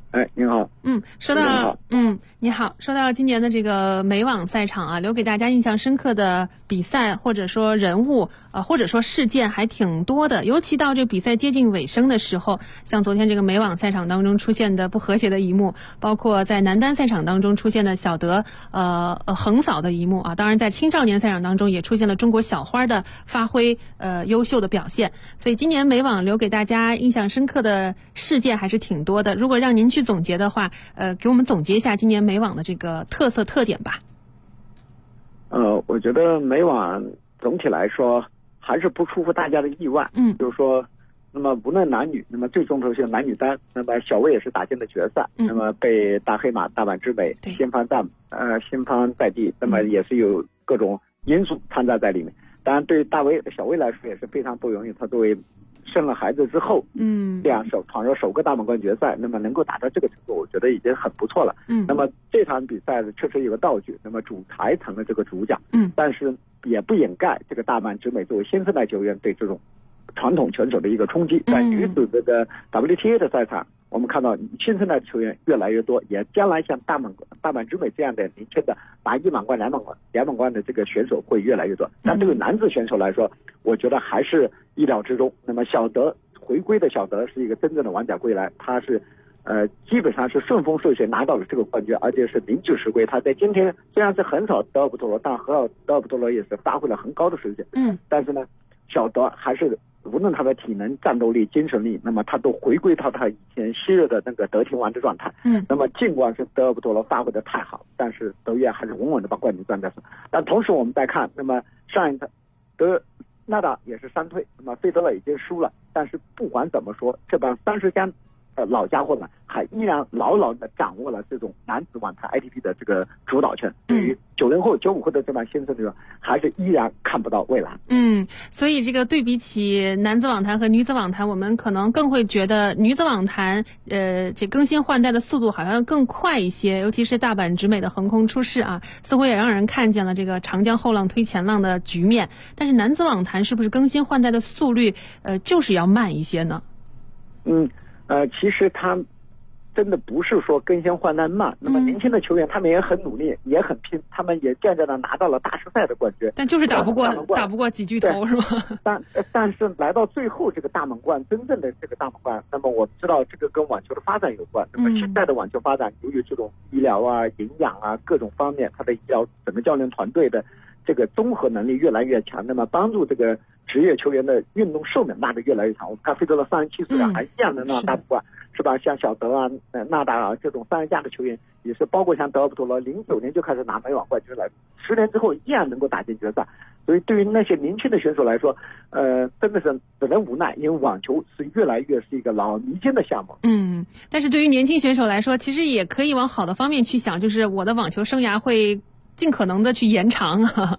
哎，您好。 说到你好，说到今年的这个美网赛场啊，留给大家印象深刻的比赛或者说人物或者说事件还挺多的。尤其到这比赛接近尾声的时候，像昨天这个美网赛场当中出现的不和谐的一幕，包括在男单赛场当中出现的小德横扫的一幕啊。当然，在青少年赛场当中也出现了中国小花的发挥优秀的表现。所以今年美网留给大家印象深刻的事件还是挺多的。如果让您去总结的话，给我们总结一下今年美网的这个特点吧。 我觉得美网总体来说还是不出乎大家的意外。就是说，那么无论男女，那么最终头是男女单，那么小威也是打进了决赛，那么被大黑马大阪直美新番在地，那么也是有各种因素掺杂在里面。当然，对小威来说也是非常不容易，他作为生了孩子之后，这样闯入首个大满贯决赛，那么能够达到这个程度，我觉得已经很不错了。那么这场比赛确实有个道具，那么主裁成了这个主角，但是也不掩盖这个大阪直美作为新生代球员对这种传统选手的一个冲击。在女子这个 WTA 的赛场，我们看到新生代球员越来越多，也将来像大阪直美这样的年轻的拿1满贯、2满贯的这个选手会越来越多。但对于男子选手来说，我觉得还是意料之中。那么回归的小德是一个真正的王者归来，他是基本上是顺风顺水拿到了这个冠军，而且是名至实归。他在今天虽然是横扫德尔布托罗，但德尔布托罗也是发挥了很高的水准。但是呢，小德还是无论他的体能、战斗力、精神力，那么他都回归到他以前昔日的那个得天王的状态。那么尽管是德尔布托罗发挥的太好，但是德约还是稳稳的把冠军攥在手。但同时我们再看，那么上一场纳达也是3退，那么费德勒已经输了，但是不管怎么说，这帮30加老家伙们还依然牢牢的掌握了这种男子网坛 ATP 的这个主导权。对于90后、95后的这帮新生者，还是依然看不到未来。 所以这个对比起男子网坛和女子网坛，我们可能更会觉得女子网坛这更新换代的速度好像更快一些，尤其是大阪直美的横空出世啊，似乎也让人看见了这个长江后浪推前浪的局面。但是男子网坛是不是更新换代的速率就是要慢一些呢？ 其实他真的不是说更新换代慢，那么年轻的球员他们也很努力，也很拼，他们也渐渐的拿到了大师赛的冠军， 但就是打不过几巨头是吧？ 但是来到最后这个大满贯，真正的这个大满贯，那么我知道这个跟网球的发展有关。那么现在的网球发展，由于这种医疗啊、营养啊各种方面，它的医疗整个教练团队的这个综合能力越来越强，那么帮助这个职业球员的运动寿命拉得越来越长。我们看费德勒37岁了，还一样能拿大满贯，是吧？像小德啊、纳达尔这种30加的球员，也是包括像德尔布托罗09年就开始拿美网冠军了，10年之后依然能够打进决赛。所以对于那些年轻的选手来说，真的是只能无奈，因为网球是越来越是一个老迷津的项目。 但是对于年轻选手来说，其实也可以往好的方面去想，就是我的网球生涯会尽可能的去延长啊。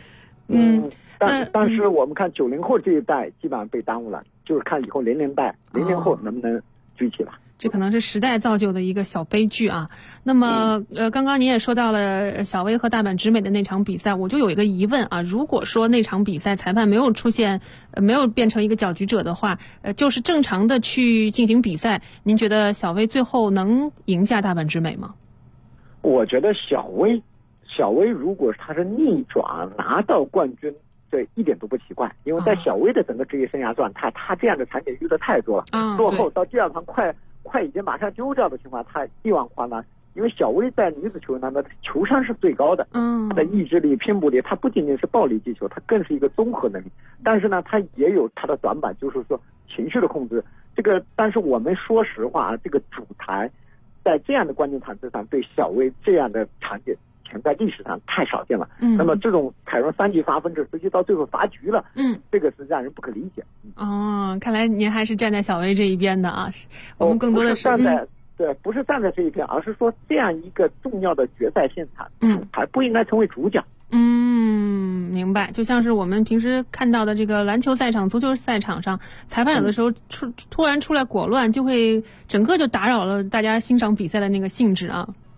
但是我们看90后这一代基本上被耽误了，就是看以后00后能不能举起来。 这可能是时代造就的一个小悲剧啊。那么刚刚您也说到了小威和大阪直美的那场比赛，我就有一个疑问啊，如果说那场比赛裁判没有变成一个搅局者的话，就是正常的去进行比赛，您觉得小威最后能赢下大阪直美吗？ 我觉得小威如果他是逆转拿到冠军，这一点都不奇怪，因为在小威的整个职业生涯状态，他这样的场景遇得太多了，落后到第2盘快已经马上丢掉的情况，他力挽狂澜。因为小威在女子球员当中球商是最高的，他的意志力、拼搏力，他不仅仅是暴力击球，他更是一个综合能力。但是呢，他也有他的短板，就是说情绪的控制。但是我们说实话啊，这个主裁在这样的关键场次上对小威这样的场景，在历史上太少见了。那么这种采用3级罚分制，实际到最后罚局了，这个是让人不可理解。 看来您还是站在小威这一边的啊。我们更多的是不是站在这一边，而是说这样一个重要的决赛现场，还不应该成为主角。 明白。就像是我们平时看到的这个篮球赛场、足球赛场上，裁判有的时候突然出来裹乱，就会整个就打扰了大家欣赏比赛的那个兴致啊。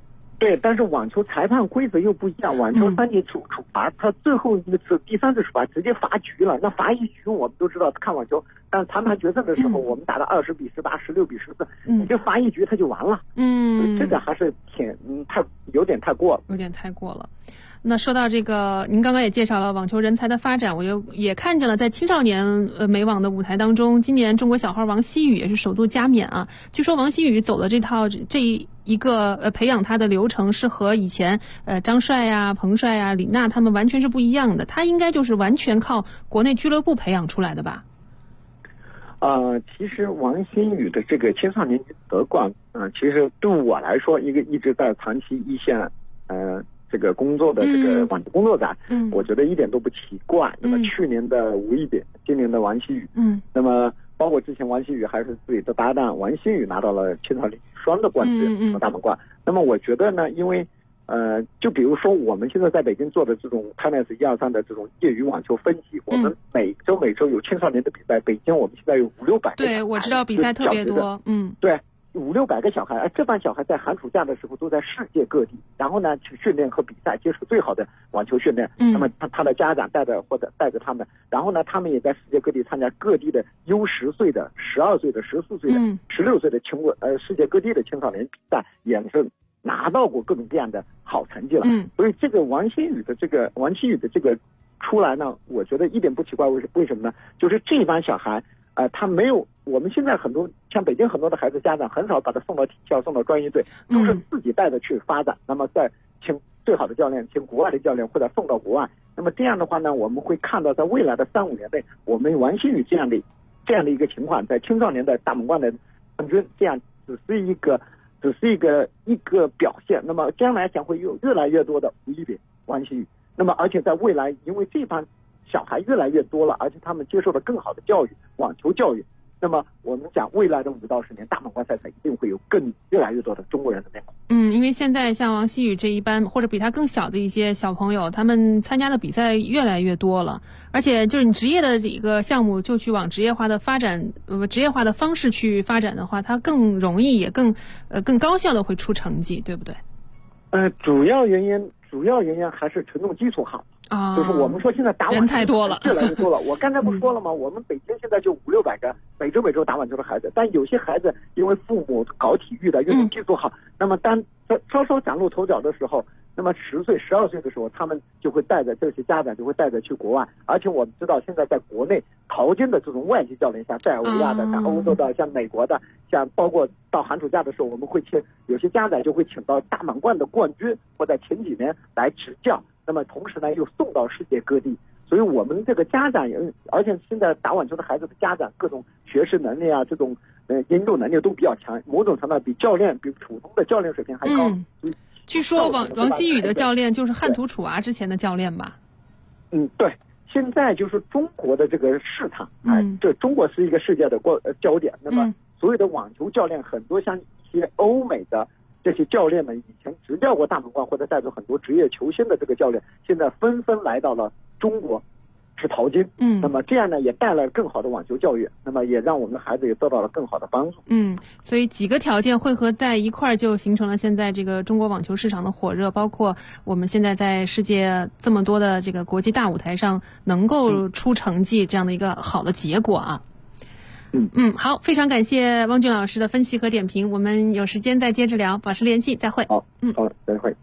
对，但是网球裁判规则又不一样，网球3级处罚，他最后一次第3次处罚直接罚局了。那罚1局我们都知道看网球，但谈判决胜的时候，我们打到20比18、16比14，你就罚1局他就完了。这个还是有点太过了。 那说到这个，您刚刚也介绍了网球人才的发展，我也看见了，在青少年美网的舞台当中，今年中国小花王希雨也是首度加冕啊。据说王希雨走的这一个培养他的流程是和以前张帅呀、彭帅呀、李娜他们完全是不一样的，他应该就是完全靠国内俱乐部培养出来的吧？ 其实王希雨的这个青少年得冠，其实对我来说，一个一直在长期一线这个工作的这个网球工作者，我觉得一点都不奇怪。那么去年的吴亦典，今年的王希雨，那么包括之前王希雨还是自己的搭档王欣雨拿到了青少年女双的冠军和大满贯。那么我觉得呢，因为就比如说我们现在在北京做的这种 Tennis 123的这种业余网球分级，我们每周有青少年的比赛，北京我们现在有500-600个。 对，我知道比赛特别多， 对。500-600个小孩，而这帮小孩在寒暑假的时候都在世界各地，然后呢去训练和比赛，接受最好的网球训练。那么他的家长带着他们，然后呢他们也在世界各地参加各地的U10岁的、12岁的、14岁的、16岁的世界各地的青少年比赛，也是拿到过各种各样的好成绩了。所以这个王希雨的这个出来呢，我觉得一点不奇怪。为什么呢？就是这帮小孩。他没有，我们现在很多像北京很多的孩子家长很少把他送到体校、送到专业队，都是自己带着去发展。那么再请最好的教练，请国外的教练，或者送到国外。那么这样的话呢，我们会看到在未来的3-5年内，我们王希雨这样的一个情况，在青少年的大满贯的冠军，这样只是一个表现。那么将来将会有越来越多的吴亦典、王希雨。那么而且在未来，因为这帮小孩越来越多了，而且他们接受了更好的教育，网球教育。那么我们讲未来的5到10年大满贯赛场一定会有越来越多的中国人的面孔。 因为现在像王希雨这一班或者比他更小的一些小朋友，他们参加的比赛越来越多了，而且就是你职业的一个项目就去往职业化的发展，职业化的方式去发展的话，它更容易也更高效的会出成绩，对不对？ 主要原因还是承重基础好。就是我们说现在打网球人才多了， 越来越多了。我刚才不说了吗？我们北京现在就500-600个每周打网球的孩子，但有些孩子因为父母搞体育的，运动基础好，那么当稍稍崭露头角的时候，那么10岁、12岁的时候，他们就会带着这些家长就会带着去国外。而且我们知道现在在国内淘金的这种外籍教练，像塞尔维亚的、像欧洲的、像美国的，像包括到寒暑假的时候，我们会有些家长就会请到大满贯的冠军或者前几年来执教。那么同时呢，又送到世界各地，所以我们这个家长也，而且现在打网球的孩子的家长各种学识能力啊，这种研究能力都比较强，某种程度比普通的教练水平还高。 据说王希雨的教练就是汉图楚娃之前的教练吧？ 对，现在就是中国的这个市场，这中国是一个世界的焦点。那么所有的网球教练很多，像一些欧美的。这些教练们以前执教过大满贯或者带着很多职业球星的这个教练，现在纷纷来到了中国去淘金。那么这样呢，也带来更好的网球教育，那么也让我们的孩子也得到了更好的帮助。 所以几个条件汇合在一块儿，就形成了现在这个中国网球市场的火热，包括我们现在在世界这么多的这个国际大舞台上能够出成绩这样的一个好的结果啊。好，非常感谢汪俊老师的分析和点评，我们有时间再接着聊，保持联系，再会。 好，再会。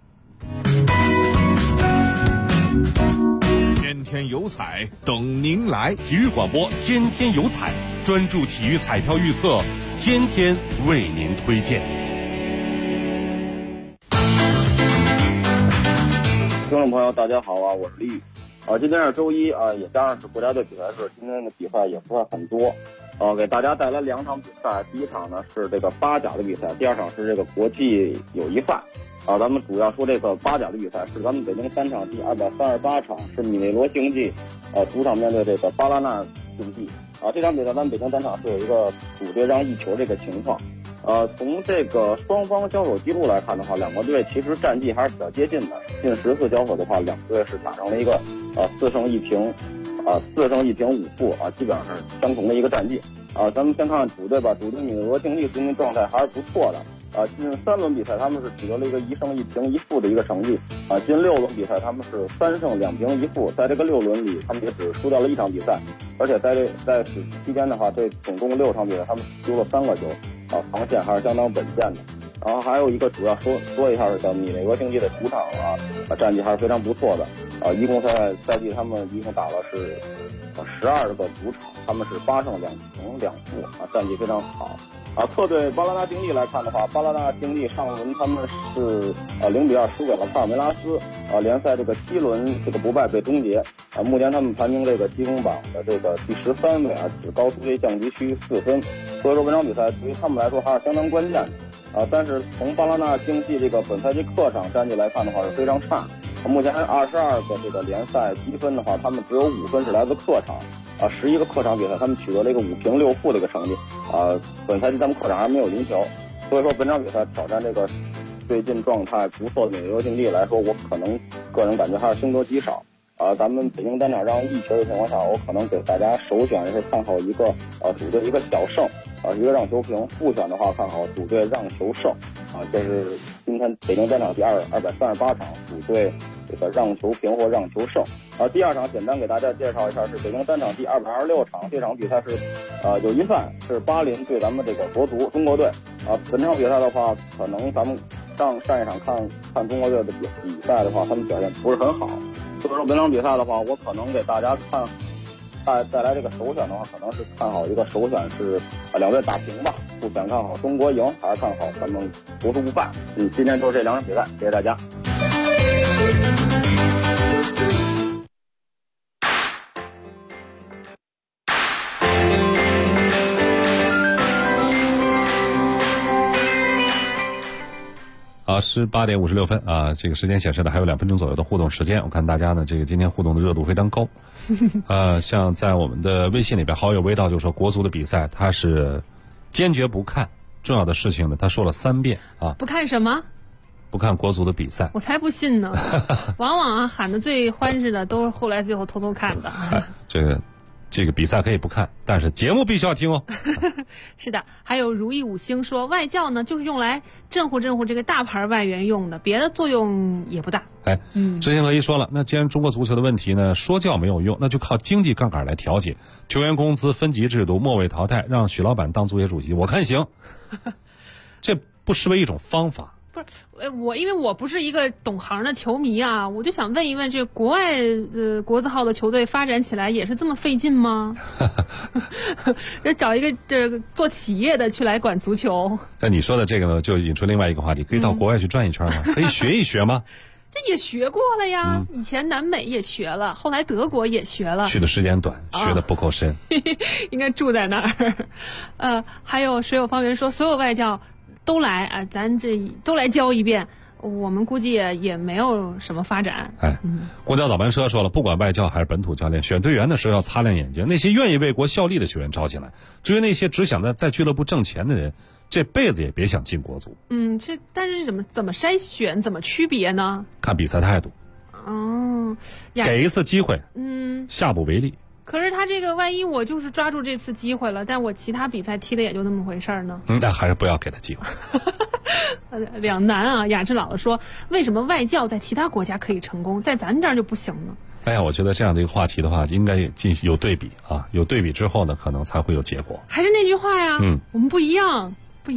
天天有彩等您来，体育广播天天有彩，专注体育彩票预测，天天为您推荐。 听众朋友，大家好啊，我是李宇。今天是周一也加上是国家队比赛日，今天的比赛也不算很多。给大家带来2场比赛，第一场呢是这个8甲的比赛，第二场是这个国际友谊赛。咱们主要说这个8甲的比赛是咱们北京3场第238场，是米内罗竞技，主场面对这个巴拉纳竞技。这场比赛咱们北京单场是有一个主队让1球这个情况。从这个双方交手记录来看的话，两个队其实战绩还是比较接近的。近10次交手的话，两个队是打成了一个4胜1平，4胜1平5负基本上是相同的一个战绩。咱们先看看主队吧，主队米内罗竞技最近状态还是不错的。 近3轮比赛他们是取得了一个1胜1平1负的一个成绩，近6轮比赛他们是3胜2平1负，在这个6轮里他们也只输掉了1场比赛，而且在此期间的话，这总共6场比赛他们丢了3个球，防线还是相当稳健的。然后还有一个主要说一下叫米内俄竞技的主场战绩还是非常不错的，一共赛季他们一共打了是12个主场，他们是8胜2平2负，战绩非常好。客队巴拉那竞技来看的话，巴拉那竞技上轮他们是0-2输给了帕尔梅拉斯，联赛这个7轮这个不败被终结，目前他们排名这个积分榜的这个第13位，只高出这降级区4分，所以说本场比赛对于他们来说还是相当关键的。但是从巴拉那竞技这个本赛季客场战绩来看的话是非常差，目前22个这个联赛积分的话，他们只有5分是来自客场。11个客场比赛，他们取得了一个5平6负的一个成绩。本赛季他们客场还没有赢球，所以说本场比赛挑战这个最近状态不错的米内俄竞技来说，我可能个人感觉还是凶多吉少。咱们北京单场让1球的情况下，我可能给大家首选是看好一个主队一个小胜，一个让球平；副选的话看好主队让球胜。这是今天北京单场第238场，主队这个让球平或让球胜。第2场简单给大家介绍一下，是北京单场第226场，这场比赛是有一赛是巴林对咱们这个国足中国队。本场比赛的话，可能咱们上一场看中国队的比赛的话，他们表现不是很好，所以说本场比赛的话，我可能给大家带来这个首选的话，可能是看好一个首选是2队打平吧，不想看好中国赢，还是看好咱们国足不败。今天就是这2场比赛，谢谢大家。 18点56分啊，这个时间显示的还有2分钟左右的互动时间。我看大家呢，这个今天互动的热度非常高。像在我们的微信里边，好友味道就说国足的比赛他是坚决不看，重要的事情呢他说了3遍啊。 不看什么？ 不看国足的比赛。 我才不信呢！往往喊得最欢实的都是后来最后偷偷看的。 这个比赛可以不看，但是节目必须要听哦。 是的，还有如意五星说，外教呢就是用来镇唬这个大牌外援用的，别的作用也不大。 知行合一说了，那既然中国足球的问题呢说教没有用，那就靠经济杠杆来调节，球员工资分级制度末位淘汰，让许老板当足协主席，我看行。这不失为一种方法。 不是因为我不是一个懂行的球迷啊，我就想问一问，这国外国字号的球队发展起来也是这么费劲吗？找一个做企业的去来管足球。 那你说的这个呢，就引出另外一个话题，可以到国外去转一圈吗？可以学一学吗？ 这也学过了呀，以前南美也学了，后来德国也学了， 去的时间短，学的不够深。 应该住在那儿。还有水友方圆说，所有外教都来啊，咱这都来教一遍，我们估计也没有什么发展。 公交早班车说了，不管外教还是本土教练，选队员的时候要擦亮眼睛，那些愿意为国效力的球员招进来，至于那些只想在俱乐部挣钱的人，这辈子也别想进国足。 但是怎么筛选，怎么区别呢？ 看比赛态度。给一次机会，下不为例。 可是他这个万一我就是抓住这次机会了，但我其他比赛踢的也就那么回事儿呢？ 那还是不要给他机会。 两难啊！雅致老说，为什么外教在其他国家可以成功，在咱这儿就不行呢？ 哎呀，我觉得这样的一个话题的话，应该有对比啊，有对比之后呢，可能才会有结果。 还是那句话呀，我们不一样。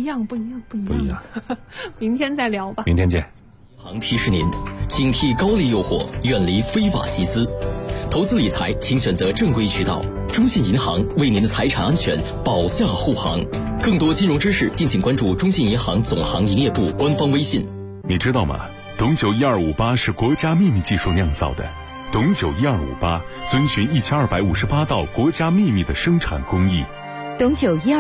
明天再聊吧。 明天见。 行提示您，警惕高利诱惑，远离非法集资。投资理财，请选择正规渠道。中信银行为您的财产安全保驾护航。更多金融知识，敬请关注中信银行总行营业部官方微信。 你知道吗？董酒1258是国家秘密技术酿造的。董酒1258遵循1258道国家秘密的生产工艺。 董酒1258